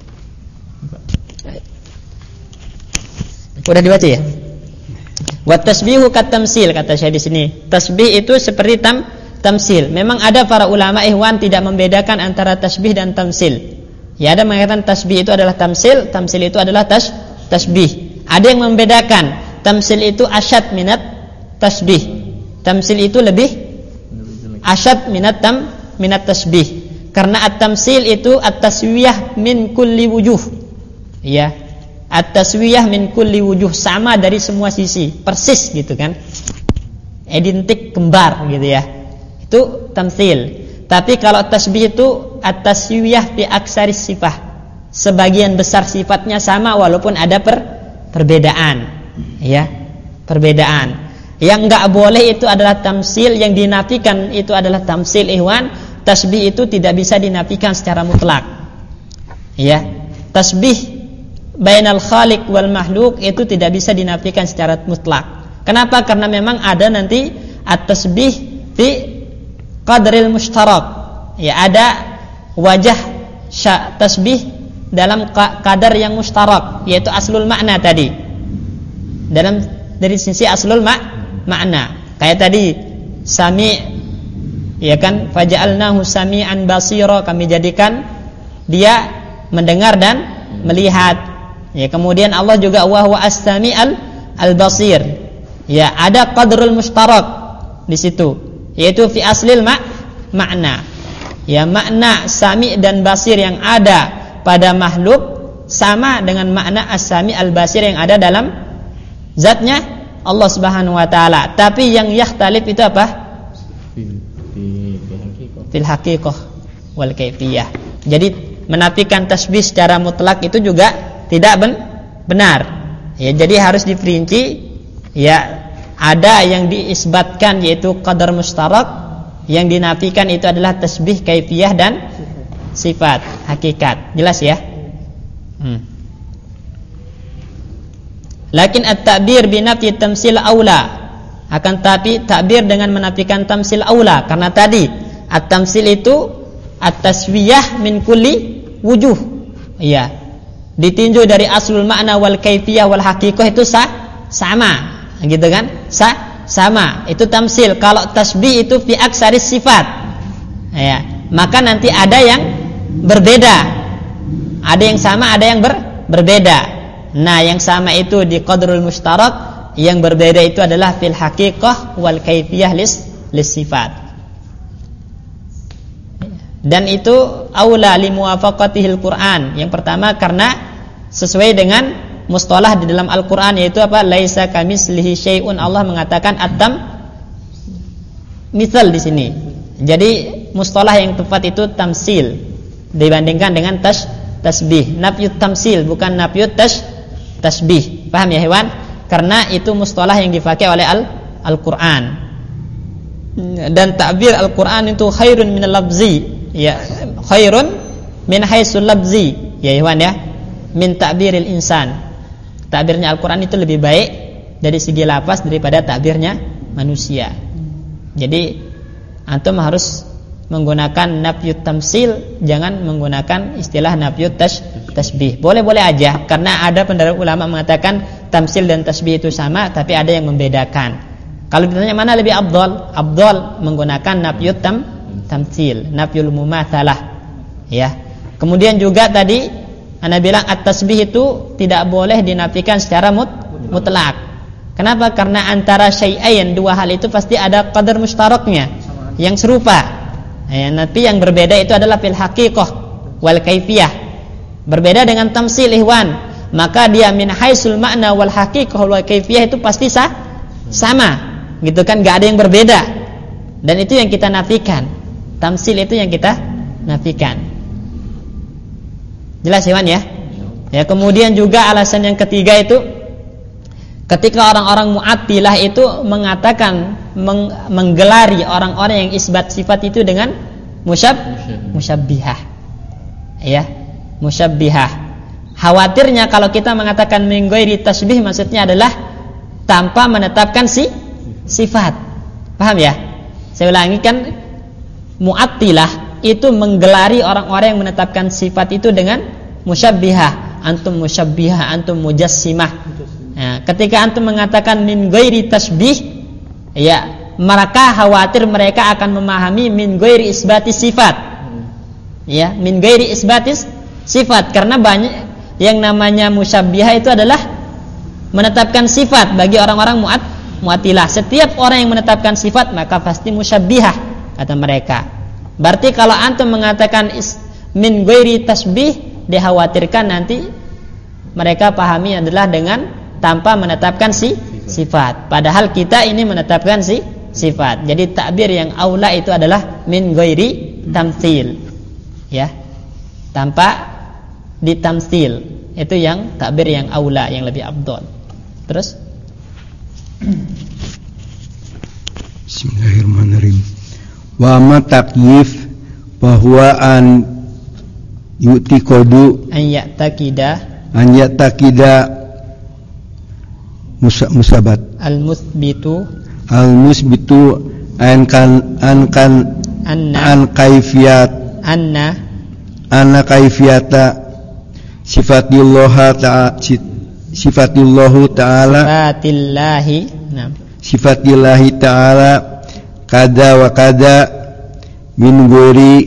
Udah dibaca ya? Wa tasbihu kat tamsil, kata saya di sini. Tasbih itu seperti tam tamsil. Memang ada para ulama ikhwan tidak membedakan antara tasbih dan tamsil. Ya, ada mengatakan tasbih itu adalah tamsil, tamsil itu adalah tas tasbih. Ada yang membedakan, tamsil itu asyad minat tasbih. Tamsil itu lebih asyad minat tam minat tasbih. Karena at-tamsil itu at-taswiyah min kulli wujuh. Ya. At-taswiyah min kulli wujuh, sama dari semua sisi, persis gitu kan. Identik, kembar gitu ya. Itu tamtsil. Tapi kalau tasbih itu at-taswiyah fi aksaris sifah. Sebagian besar sifatnya sama walaupun ada per, perbedaan. Ya, perbedaan. Yang enggak boleh itu adalah tamsil, yang dinafikan itu adalah tamsil ihwan. Tasbih itu tidak bisa dinafikan secara mutlak. Ya, tasbih bainal khaliq wal makhluk itu tidak bisa dinafikan secara mutlak. Kenapa? Karena memang ada nanti at-tasbih fi qadril mushtarak. Ya, ada wajah sya, tasbih dalam kadar yang mushtarak, yaitu aslul makna tadi. Dalam dari sisi aslul mak, makna. Kayak tadi sami, ya kan, faja'alnahu sami'an basira, kami jadikan dia mendengar dan melihat. Ya, kemudian Allah juga wa huwa as-sami'al al-basir. Ya, ada qadrul mushtarak di situ, yaitu fi aslil mak, makna. Ya, makna sami dan basir yang ada pada makhluk sama dengan makna as-sami al-basir yang ada dalam zatnya Allah Subhanahu wa taala. Tapi yang yakhtalif itu apa? Fil haqiqah wal kaifiyah. Jadi menafikan tasbih secara mutlak itu juga tidak ben- benar. Ya, jadi harus diperinci. Ya, ada yang diisbatkan yaitu qadar mustarak, yang dinafikan itu adalah tasbih kaifiyah dan sifat hakikat. Jelas ya? Hmm. Lakin at-ta'bir bi nafyi tamsil aula. Akan tapi takbir dengan menafikan tamsil aula, karena tadi at-tamsil itu at-taswiyah min kulli wujuh. Iya. Ditinjau dari aslul makna wal kaifiyah wal haqiqah itu sah, sama. Gitu kan? Sa, sama. Itu tamsil. Kalau tasbih itu fi aksaris sifat. Ya, maka nanti ada yang berbeda. Ada yang sama, ada yang ber, berbeda. Nah, yang sama itu di qadrul mushtarak, yang berbeda itu adalah fil haqiqah wal kaifiyah lis, lis sifat. Dan itu aula li muwafaqatihil Quran. Yang pertama karena sesuai dengan mustalah di dalam Al-Qur'an, yaitu apa? Laisa kamislihi syai'un. Allah mengatakan atam misal di sini. Jadi mustalah yang tepat itu tamsil dibandingkan dengan tas, tasbih. Nafyut tamsil bukan nafyut tas, tasbih. Paham ya hewan? Karena itu mustalah yang dipakai oleh Al, Al-Qur'an. Dan takbir Al-Qur'an itu khairun minal labzi. Ya, khairun min haitsul labzi. Ya hewan ya. Min ta'biril insan. Takbirnya Al-Quran itu lebih baik dari segi lafaz daripada takbirnya manusia. Jadi antum harus menggunakan nafyut tamsil, jangan menggunakan istilah nafyut tas, tasbih. Boleh-boleh aja, karena ada pendapat ulama mengatakan tamsil dan tasbih itu sama, tapi ada yang membedakan. Kalau ditanya mana lebih afdal, afdal menggunakan nafyut tam, tamsil, nafyul mumatsalah. Ya. Kemudian juga tadi Anda bilang at-tasbih itu tidak boleh dinafikan secara mut, mutlak. Kenapa? Karena antara syai'ain, dua hal itu pasti ada qadar mustaraknya yang serupa. Ya, nanti yang berbeda itu adalah fil haqiqah wal kaifiyah. Berbeda dengan tamsil ihwan, maka dia min haitsul makna wal haqiqah wal kaifiyah itu pasti sah, sama. Gitu kan, enggak ada yang berbeda. Dan itu yang kita nafikan. Tamsil itu yang kita nafikan. Jelas hewan ya? Ya, kemudian juga alasan yang ketiga itu ketika orang-orang Mu'attilah itu mengatakan meng, menggelari orang-orang yang isbat sifat itu dengan musyab musyabbihah. Ya, musyabbihah. Khawatirnya kalau kita mengatakan min ghairi tasbih, maksudnya adalah tanpa menetapkan si sifat. Paham ya? Saya ulangi, kan Mu'attilah itu menggelari orang-orang yang menetapkan sifat itu dengan musyabbihah. Antum musyabbihah, antum mujassimah. Nah, ketika antum mengatakan min ghairi tasbih, ya, mereka khawatir mereka akan memahami min ghairi isbati sifat. Ya, min ghairi isbatis sifat, karena banyak yang namanya musyabbihah itu adalah menetapkan sifat bagi orang-orang mu'at mu'attilah. Setiap orang yang menetapkan sifat maka pasti musyabbihah kata mereka. Berarti kalau antum mengatakan is, min ghairi tasbih, dikhawatirkan nanti mereka pahami adalah dengan tanpa menetapkan si sifat. Padahal kita ini menetapkan si sifat. Jadi takbir yang aula itu adalah min ghairi tamtsil. Ya. Tanpa ditamtsil. Itu yang takbir yang aula, yang lebih afdal. Terus Bismillahirrahmanirrahim. Wa ma takyif bahwa an yu'tiqadu an ya'taqida an ya'taqida musabat al-musbitu al-musbitu an kan an kan anna an kaifiyat anna anna kaifiyata sifatillah ta'ala sifatillah ta'ala sifatillahi nah sifatillah ta'ala kada wa kada min ghairi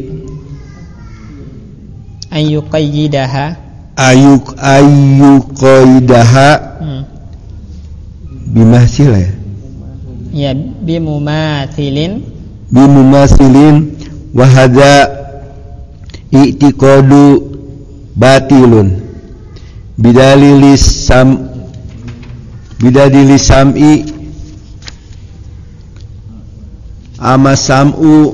ayyuqayyidaha ayuk ayyuqayyidaha hmm. bimahsil ya ya bimumathilin bimumathilin wa hadza i'tiqadu batilun bidalilis sam bidalilis sam'i ama sam'u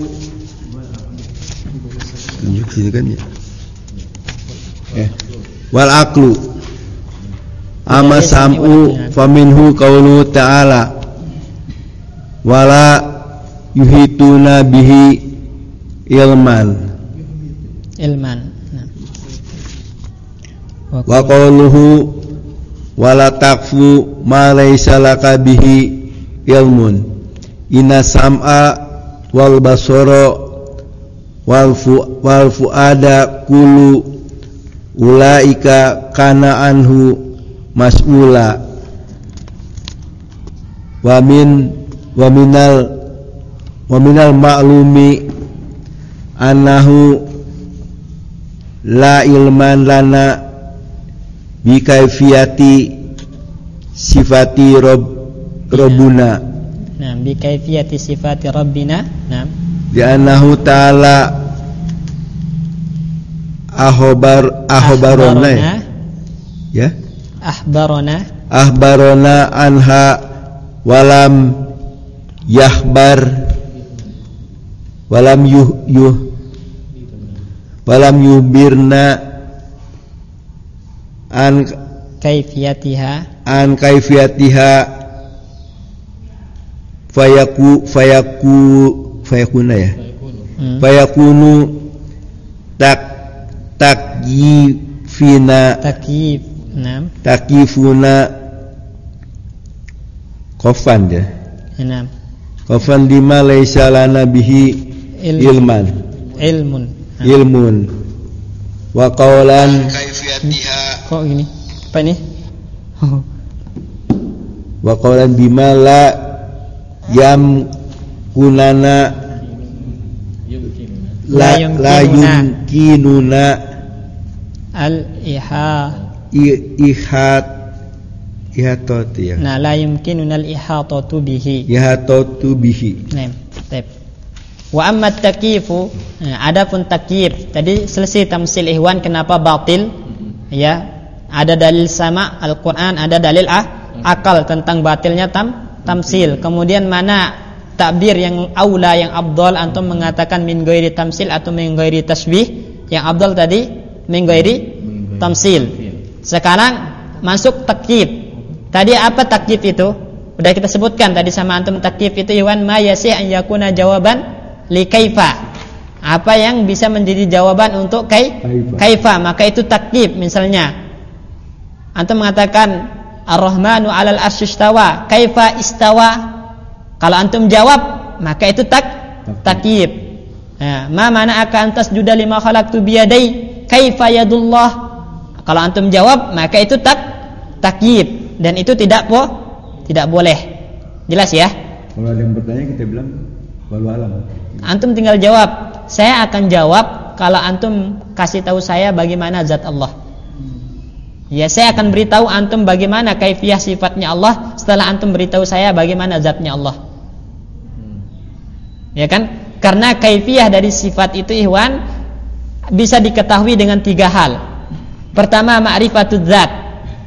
tunjuk sini kan ya eh wal aqlu ama sam'u faminhu qaulu ta'ala wala yuhituna bihi ilman ilman nah. wa qauluhu wala taqfu ma laysa laka bihi ilmun inna sam'a wal basara wal fu wal fuada kullu ulaika kana anhu mas'ula wa min wa minal wa minal ma'lumi annahu la ilman lana bi kaifiyati sifati rob robuna nah bi kaifiyati sifati rabbina nah di annahu ta'ala ahbar ahbarona ya, ya? ahbarona ahbarona anha walam yahbar walam yuh yuh walam yuhbirna an kaifiyatiha an kaifiyatiha fayaku fayaku fayakuna ya hmm. fayakunu tak takyifina takyif enam takyifuna kofan ya enam kofan lima laisa lana bihi Ilm. ilman ilmun nah. ilmun wa qawlan hmm. kok gini apa ini wa qawlan bima la yam kunana la la yumkinuna al iha ihat ihatot ya nah la yumkinuna al ihatatu bihi ihatatu bihi nah tep wa amma takifu nah, adapun takyif tadi selesai tamsil ihwan kenapa batil ya ada dalil sama Al-Qur'an ada dalil ah akal tentang batilnya tam tamsil kemudian mana takbir yang aula yang afdal antum mengatakan min ghairi tamsil atau min ghairi tasbih yang afdal tadi min ghairi tamsil sekarang masuk takyif tadi apa takyif itu udah kita sebutkan tadi sama antum takyif itu iwan ma yasih an yakuna jawaban li kaifa apa yang bisa menjadi jawaban untuk kai kaifa maka itu takyif misalnya antum mengatakan ar-rahmanu 'alal arsy istawa kaifa istawa kalau antum jawab maka itu tak takyif nah, ma mana akan tasjuda lima khalaqtu biyadai kaifa yadullah kalau antum jawab maka itu tak takyif dan itu tidak po tidak boleh jelas ya kalau ada yang bertanya kita bilang walau alam antum tinggal jawab saya akan jawab kalau antum kasih tahu saya bagaimana zat Allah ya saya akan beritahu antum bagaimana kaifiyah sifatnya Allah setelah antum beritahu saya bagaimana zatnya Allah ya kan karena kaifiyah dari sifat itu ihwan bisa diketahui dengan tiga hal pertama ma'rifatul zat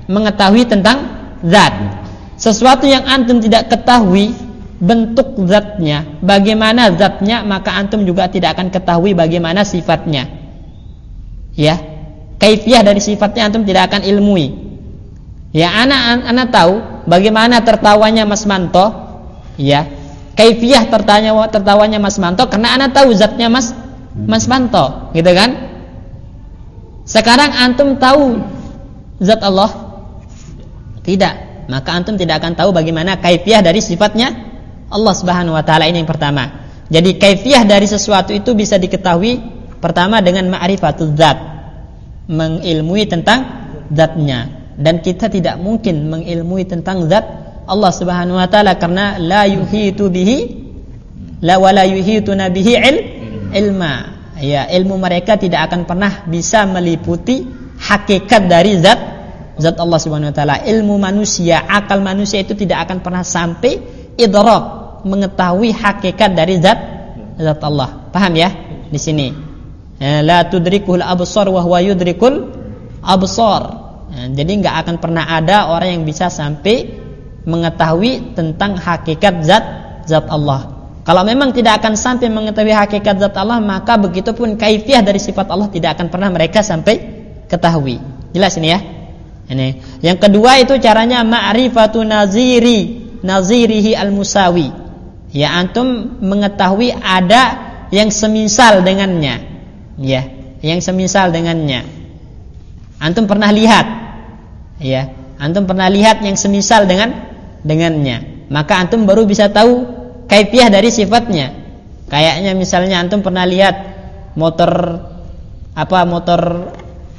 mengetahui tentang zat. Sesuatu yang antum tidak ketahui bentuk zatnya, bagaimana zatnya, maka antum juga tidak akan ketahui bagaimana sifatnya. Ya, kaifiyah dari sifatnya antum tidak akan ilmui. Ya, anak anak tahu bagaimana tertawanya Mas Manto. Ya, kaifiyah tertanya tertawanya Mas Manto karena anak tahu zatnya Mas Mas Manto, gitu kan? Sekarang antum tahu zat Allah? Tidak. Maka antum tidak akan tahu bagaimana kaifiyah dari sifatnya Allah Subhanahu wa taala. Ini yang pertama. Jadi kaifiyah dari sesuatu itu bisa diketahui pertama dengan ma'rifatuz zat, mengilmui tentang zatnya. Dan kita tidak mungkin mengilmui tentang zat Allah Subhanahu wa taala karena la yuhitu bihi la wala yuhituna bihi il, ilma. Ya, ilmu mereka tidak akan pernah bisa meliputi hakikat dari zat zat Allah Subhanahu wa taala. Ilmu manusia, akal manusia itu tidak akan pernah sampai idrak, mengetahui hakikat dari zat zat Allah. Paham ya? Di sini. La tudrikul absar wa huwa yudrikul absar. Jadi enggak akan pernah ada orang yang bisa sampai mengetahui tentang hakikat zat zat Allah. Kalau memang tidak akan sampai mengetahui hakikat zat Allah, maka begitupun kaifiyah dari sifat Allah tidak akan pernah mereka sampai ketahui. Jelas ini ya? Ini. Yang kedua itu caranya ma'rifatu naziri, nazirihi al-musawi. Ya, antum mengetahui ada yang semisal dengannya. Ya, yang semisal dengannya. Antum pernah lihat. Ya, antum pernah lihat yang semisal dengan dengannya. Maka antum baru bisa tahu kaifiyah dari sifatnya. Kayaknya misalnya antum pernah lihat motor apa motor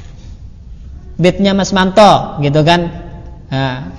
Beatnya Mas Manto gitu kan. Nah,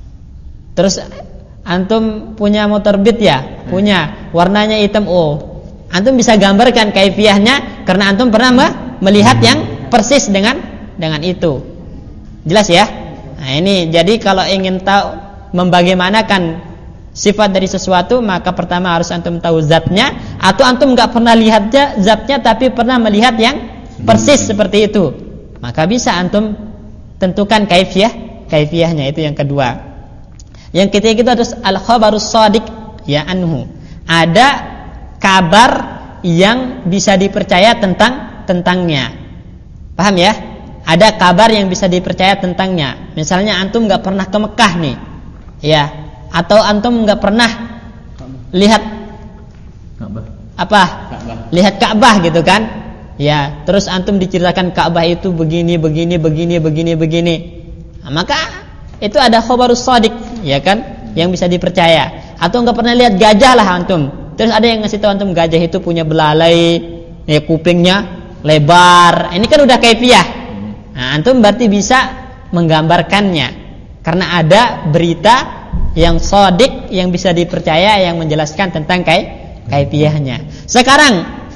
terus antum punya motor Beat ya? Punya. Warnanya hitam. Oh, antum bisa gambarkan kaifiyahnya karena antum pernah melihat yang persis dengan dengan itu. Jelas ya? Nah, ini jadi kalau ingin tahu membagaimanakan sifat dari sesuatu, maka pertama harus antum tahu zatnya, atau antum enggak pernah lihat zatnya tapi pernah melihat yang persis seperti itu, maka bisa antum tentukan kaifiyah, kaifiyahnya. Itu yang kedua. Yang ketiga itu harus al-khabarus shadiq ya anhu. Ada kabar yang bisa dipercaya tentang tentangnya. Paham ya? Ada kabar yang bisa dipercaya tentangnya. Misalnya antum enggak pernah ke Mekah nih. Ya. Atau antum enggak pernah lihat Ka'bah. Apa? Ka'bah. Lihat Ka'bah gitu kan? Ya, terus antum diceritakan Ka'bah itu begini, begini, begini, begini, begini. Nah, maka itu ada khabarus shadiq, ya kan? Yang bisa dipercaya. Atau enggak pernah lihat gajah lah antum. Terus ada yang ngasih tahu antum gajah itu punya belalai, ya kupingnya lebar. Ini kan udah kaifiyah. Nah, antum berarti bisa menggambarkannya karena ada berita yang shadiq yang bisa dipercaya yang menjelaskan tentang kai kaifiyahnya. Sekarang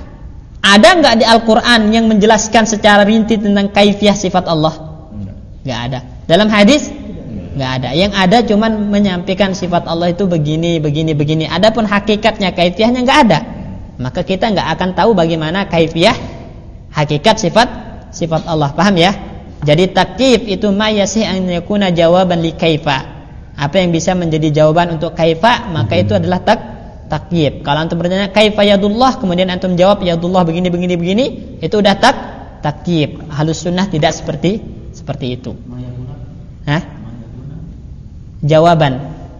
ada enggak di Al-Qur'an yang menjelaskan secara rinci tentang kaifiyah sifat Allah? Enggak ada. Dalam hadis enggak ada. Yang ada cuman menyampaikan sifat Allah itu begini, begini, begini. Adapun hakikatnya, kaifiyahnya enggak ada. Maka kita enggak akan tahu bagaimana kaifiyah hakikat sifat sifat Allah. Paham ya? Jadi takyif itu ma yasih an yakuna jawaban li kaifa. Apa yang bisa menjadi jawaban untuk kaifa, maka itu adalah tak takyif. Kalau antum bertanya kaifa yadullah, kemudian antum jawab yadullah begini begini begini, itu udah tak takyif. Ahlus sunnah tidak seperti seperti itu. Hah? Jawaban.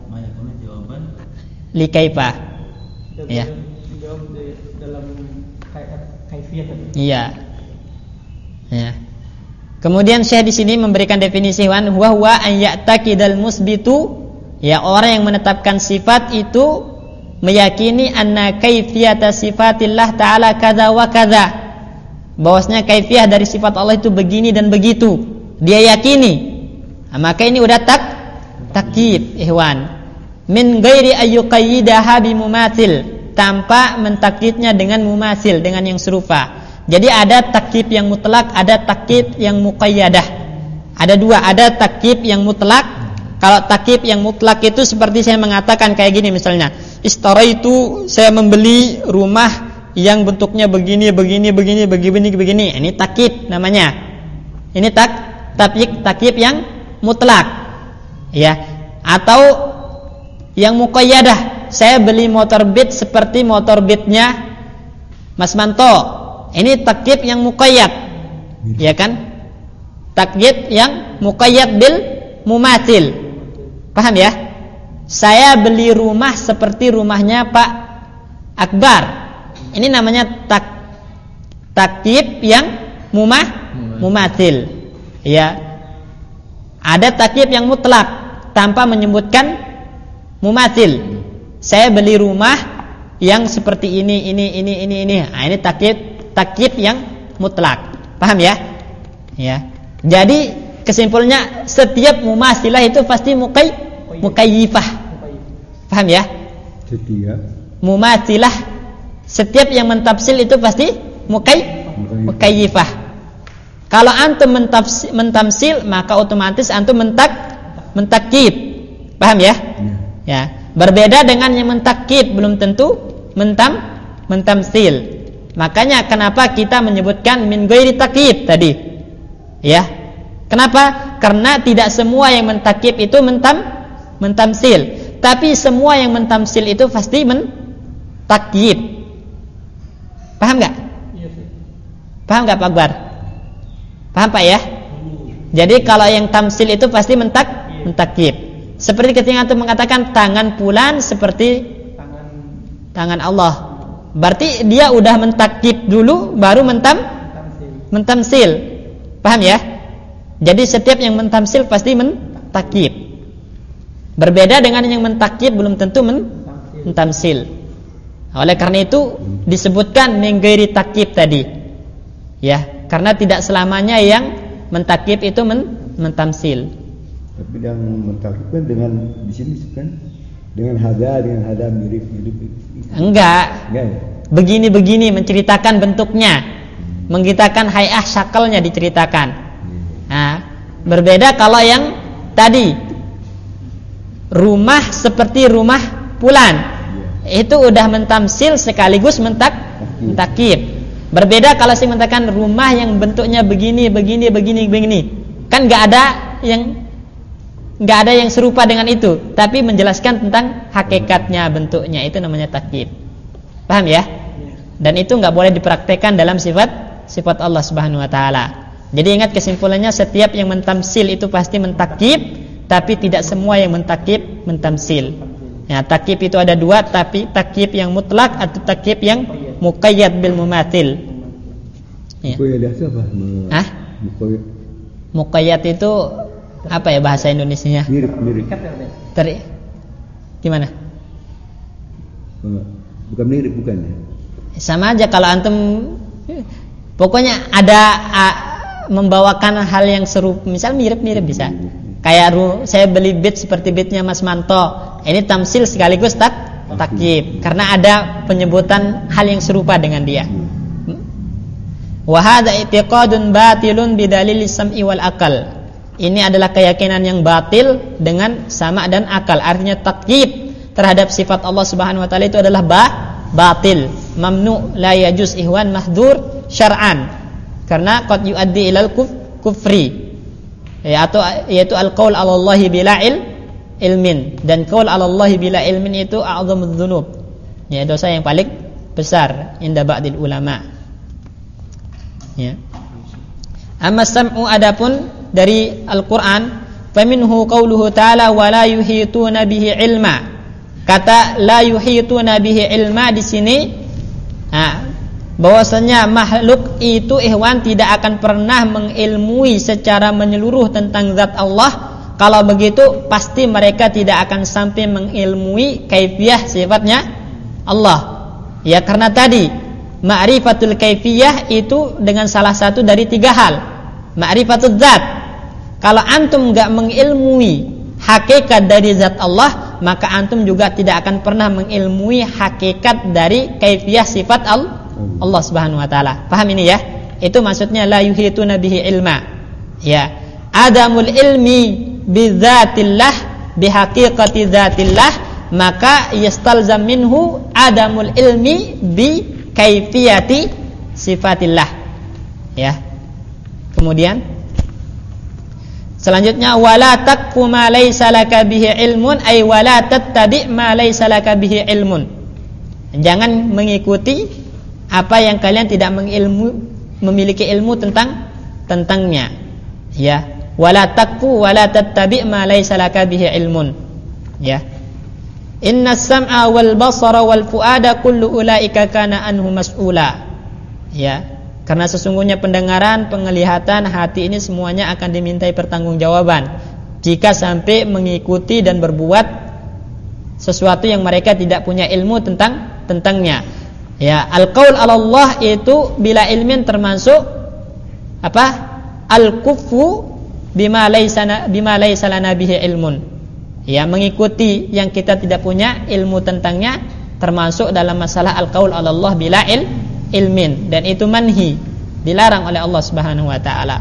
Li kaifa. Ya. Jawab dalam kaifiyah. Iya. Ya. Kemudian Syekh di sini memberikan definisi wan huwa huwa an ya'taqidal musbitu, ya orang yang menetapkan sifat itu meyakini anna kaifiyata sifatillah ta'ala kadza wa kadza. Bahwasanya kaifiyah dari sifat Allah itu begini dan begitu. Dia yakini. Nah, maka ini udah tak takyif ihwan. Min ghairi ayyuqayyidaha bimumathil, tanpa mentakyidnya dengan mumathil, dengan yang serupa. Jadi ada takyif yang mutlak, ada takyif yang muqayyadah. Ada dua, ada takyif yang mutlak. Kalau takyif yang mutlak itu seperti saya mengatakan kayak gini misalnya, istaraitu, saya membeli rumah yang bentuknya begini, begini, begini, begini, begini. Ini takyif namanya. Ini tak takyif takyif yang mutlak, ya, atau yang muqayyadah. Saya beli motor Beat seperti motor Beatnya Mas Manto. Ini takyid yang muqayyad, ya kan? Takyid yang muqayyad bil mumathil. Paham ya? Saya beli rumah seperti rumahnya Pak Akbar. Ini namanya tak takyid yang mumah mumathil. Ya. Ada takyid yang mutlak tanpa menyebutkan mumathil. Saya beli rumah yang seperti ini, ini, ini, ini, ini. Nah, ini takyid, takyid yang mutlak. Paham ya? Ya. Jadi kesimpulannya setiap mumathilah itu pasti muqay, muqayyifah. Paham ya? Setiap mumathilah, setiap yang mentafsil itu pasti muqay, muqayyifah. Kalau antum mentafsil, mentamsil, maka otomatis antum mentak, mentakkid. Paham ya? ya. Ya. Berbeda dengan yang mentakkid, belum tentu mentam, mentamsil. Makanya kenapa kita menyebutkan min ghairi takkid tadi? Ya. Kenapa? Karena tidak semua yang mentakkid itu mentam, mentamsil. Tapi semua yang mentamsil itu pasti mentakkid. Paham enggak? Paham enggak Pak Akbar? Paham Pak ya? Jadi kalau yang tamsil itu pasti mentak, mentakkid. Seperti ketika antum mengatakan tangan fulan seperti tangan, tangan Allah. Berarti dia udah mentakkid dulu baru mentam, mentamsil. Paham ya? Jadi setiap yang mentamsil pasti mentakkid. Berbeda dengan yang mentakkid belum tentu mentamsil. Oleh karena itu disebutkan min ghairi takkid tadi. Ya, karena tidak selamanya yang mentakkid itu men- mentamsil. Tapi yang mentakibkan dengan di sini kan dengan hada dengan hada mirip-mirip. Enggak. Enggak ya? Begini-begini menceritakan bentuknya, hmm. menceritakan hay'ah syakalnya diceritakan. Hmm. Nah, berbeda kalau yang tadi rumah seperti rumah fulan. Yeah. Itu udah mentamsil sekaligus mentak mentakib. Berbeda kalau saya mengatakan rumah yang bentuknya begini, begini, begini, begini. Kan enggak ada yang Enggak ada yang serupa dengan itu, tapi menjelaskan tentang hakikatnya, bentuknya, itu namanya takyid. Paham ya? Dan itu enggak boleh dipraktekkan dalam sifat sifat Allah Subhanahu wa taala. Jadi ingat kesimpulannya, setiap yang mentamsil itu pasti mentakyid, tapi tidak semua yang mentakyid mentamsil. Ya, takyid itu ada dua, tapi takyid yang mutlak atau takyid yang muqayyad bil mumathil. Ya. Muqayyad apa? Hah? Muqayyad. Muqayyad itu apa ya bahasa Indonesianya? Mirip, mirip. Ter Gimana? Bukan mirip, bukan ya? Sama aja kalau antum pokoknya ada a, membawakan hal yang serupa, misal mirip-mirip bisa. Kayak ru, saya beli beat seperti beatnya Mas Manto. Ini tamsil sekaligus tak takyid karena ada penyebutan hal yang serupa dengan dia. Wa hadza i'tiqadun batilun bidalil sam'i wal aqal. Ini adalah keyakinan yang batil dengan sama dan akal. Artinya takyid terhadap sifat Allah Subhanahu wa taala itu adalah ba, batil, mamnu, la yajuz, ihwan, mahdzur syar'an. Karena qad yuaddi ilal kuf, kufri. Ya, atau yaitu al-qaul 'ala Allah bila il, ilmin, dan qaul 'ala Allah bila ilmin itu a'zamudz dzunub. Ya, dosa yang paling besar inda ba'dil ulama. Ya. Amma sam'u adapun dari Al-Qur'an, faminhu qauluhu ta'ala wa la yuhituna bihi ilma. Kata la yuhituna bihi ilma di sini, nah, bahwasanya makhluk itu ihwan tidak akan pernah mengilmui secara menyeluruh tentang zat Allah. Kalau begitu pasti mereka tidak akan sampai mengilmui kaifiyah sifatnya Allah. Ya, karena tadi ma'rifatul kaifiyah itu dengan salah satu dari tiga hal. Ma'rifatul zat. Kalau antum enggak mengilmui hakikat dari zat Allah, maka antum juga tidak akan pernah mengilmui hakikat dari kaifiyah sifat Allah, Allah Subhanahu wa taala. Paham ini ya? Itu maksudnya la yuhituna bihi ilma. Ya. Adamul ilmi bi dzatillah bi haqiqati dzatillah, maka yastalzam minhu adamul ilmi bi kaifiyati sifatillah. Ya. Kemudian Selanjutnya wala taqfu ma laysa laka bihi ilmun ay wala tattabi' ma laysa laka bihi ilmun. Jangan mengikuti apa yang kalian tidak mengilmu, memiliki ilmu tentang tentangnya. Ya, wala taqfu wala tattabi' ma laysa laka bihi ilmun. Ya. Inna sam'a wal basara wal fuada kullu ulaika kana anhu mas'ula. Ya. Karena sesungguhnya pendengaran, penglihatan, hati ini semuanya akan dimintai pertanggungjawaban jika sampai mengikuti dan berbuat sesuatu yang mereka tidak punya ilmu tentang tentangnya. Ya, al-qaul 'ala Allah itu bila ilmin termasuk apa? Al-kufu bima laysa bima laysa lana bihi ilmun. Ya, mengikuti yang kita tidak punya ilmu tentangnya termasuk dalam masalah al-qaul 'ala Allah bila il ilmin, dan itu manhi, dilarang oleh Allah Subhanahu wa taala.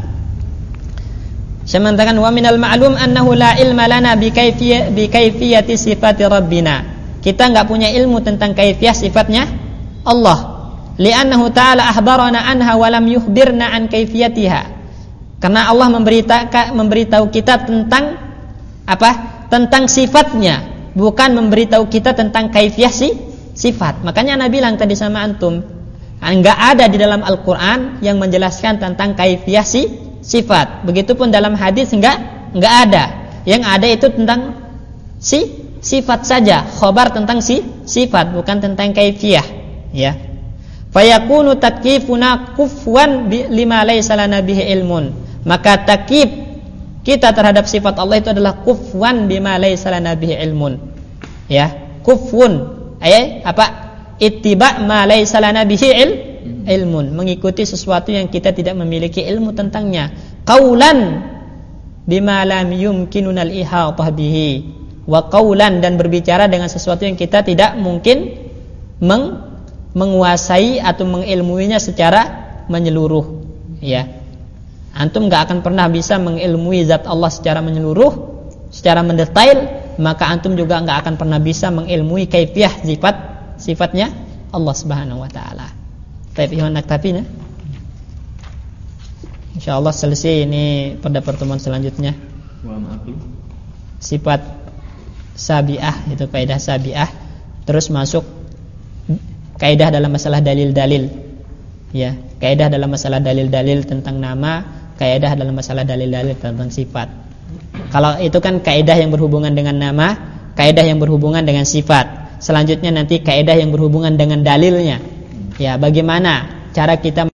Saya mengatakan wa minal ma'lum annahu la ilma lana bi kayfiyati bi kayfiyati sifati rabbina. Kita enggak punya ilmu tentang kaifiah sifatnya Allah. Li'annahu ta'ala akhbarana anha wa lam yukhbirna an kayfiyatiha. Karena Allah memberitahu memberitahu kita tentang apa? Tentang sifatnya, bukan memberitahu kita tentang kaifiah si sifat. Makanya Nabi bilang tadi sama antum, enggak ada di dalam Al-Quran yang menjelaskan tentang kaifiah si sifat. Begitupun dalam hadis enggak enggak ada. Yang ada itu tentang si sifat saja, khabar tentang si sifat, bukan tentang kaifiah. Ya. Fayakunu takyifuna kufwan lima laysa lana bihi ilmun. Maka takyif kita terhadap sifat Allah itu adalah kufwan bima laysa lana bihi ilmun. Ya, kufun ay apa? Ittiba' ma laysa lana bihi il, ilmun, mengikuti sesuatu yang kita tidak memiliki ilmu tentangnya. Qaulan bima lam yumkinuna al-ihatah bihi, wa qaulan, dan berbicara dengan sesuatu yang kita tidak mungkin meng, menguasai atau mengilmuinya secara menyeluruh. Ya. Antum enggak akan pernah bisa mengilmui zat Allah secara menyeluruh, secara mendetail, maka antum juga enggak akan pernah bisa mengilmui kaifiah sifat sifatnya Allah Subhanahu wa taala. Baik, ihwan naktafina. Insyaallah selesai ini pada pertemuan selanjutnya. Sifat sabiah, itu kaidah sabiah. Terus masuk kaidah dalam masalah dalil-dalil. Ya, kaidah dalam masalah dalil-dalil tentang nama, kaidah dalam masalah dalil-dalil tentang sifat. Kalau itu kan kaidah yang berhubungan dengan nama, kaidah yang berhubungan dengan sifat. Selanjutnya nanti kaidah yang berhubungan dengan dalilnya. Ya, bagaimana cara kita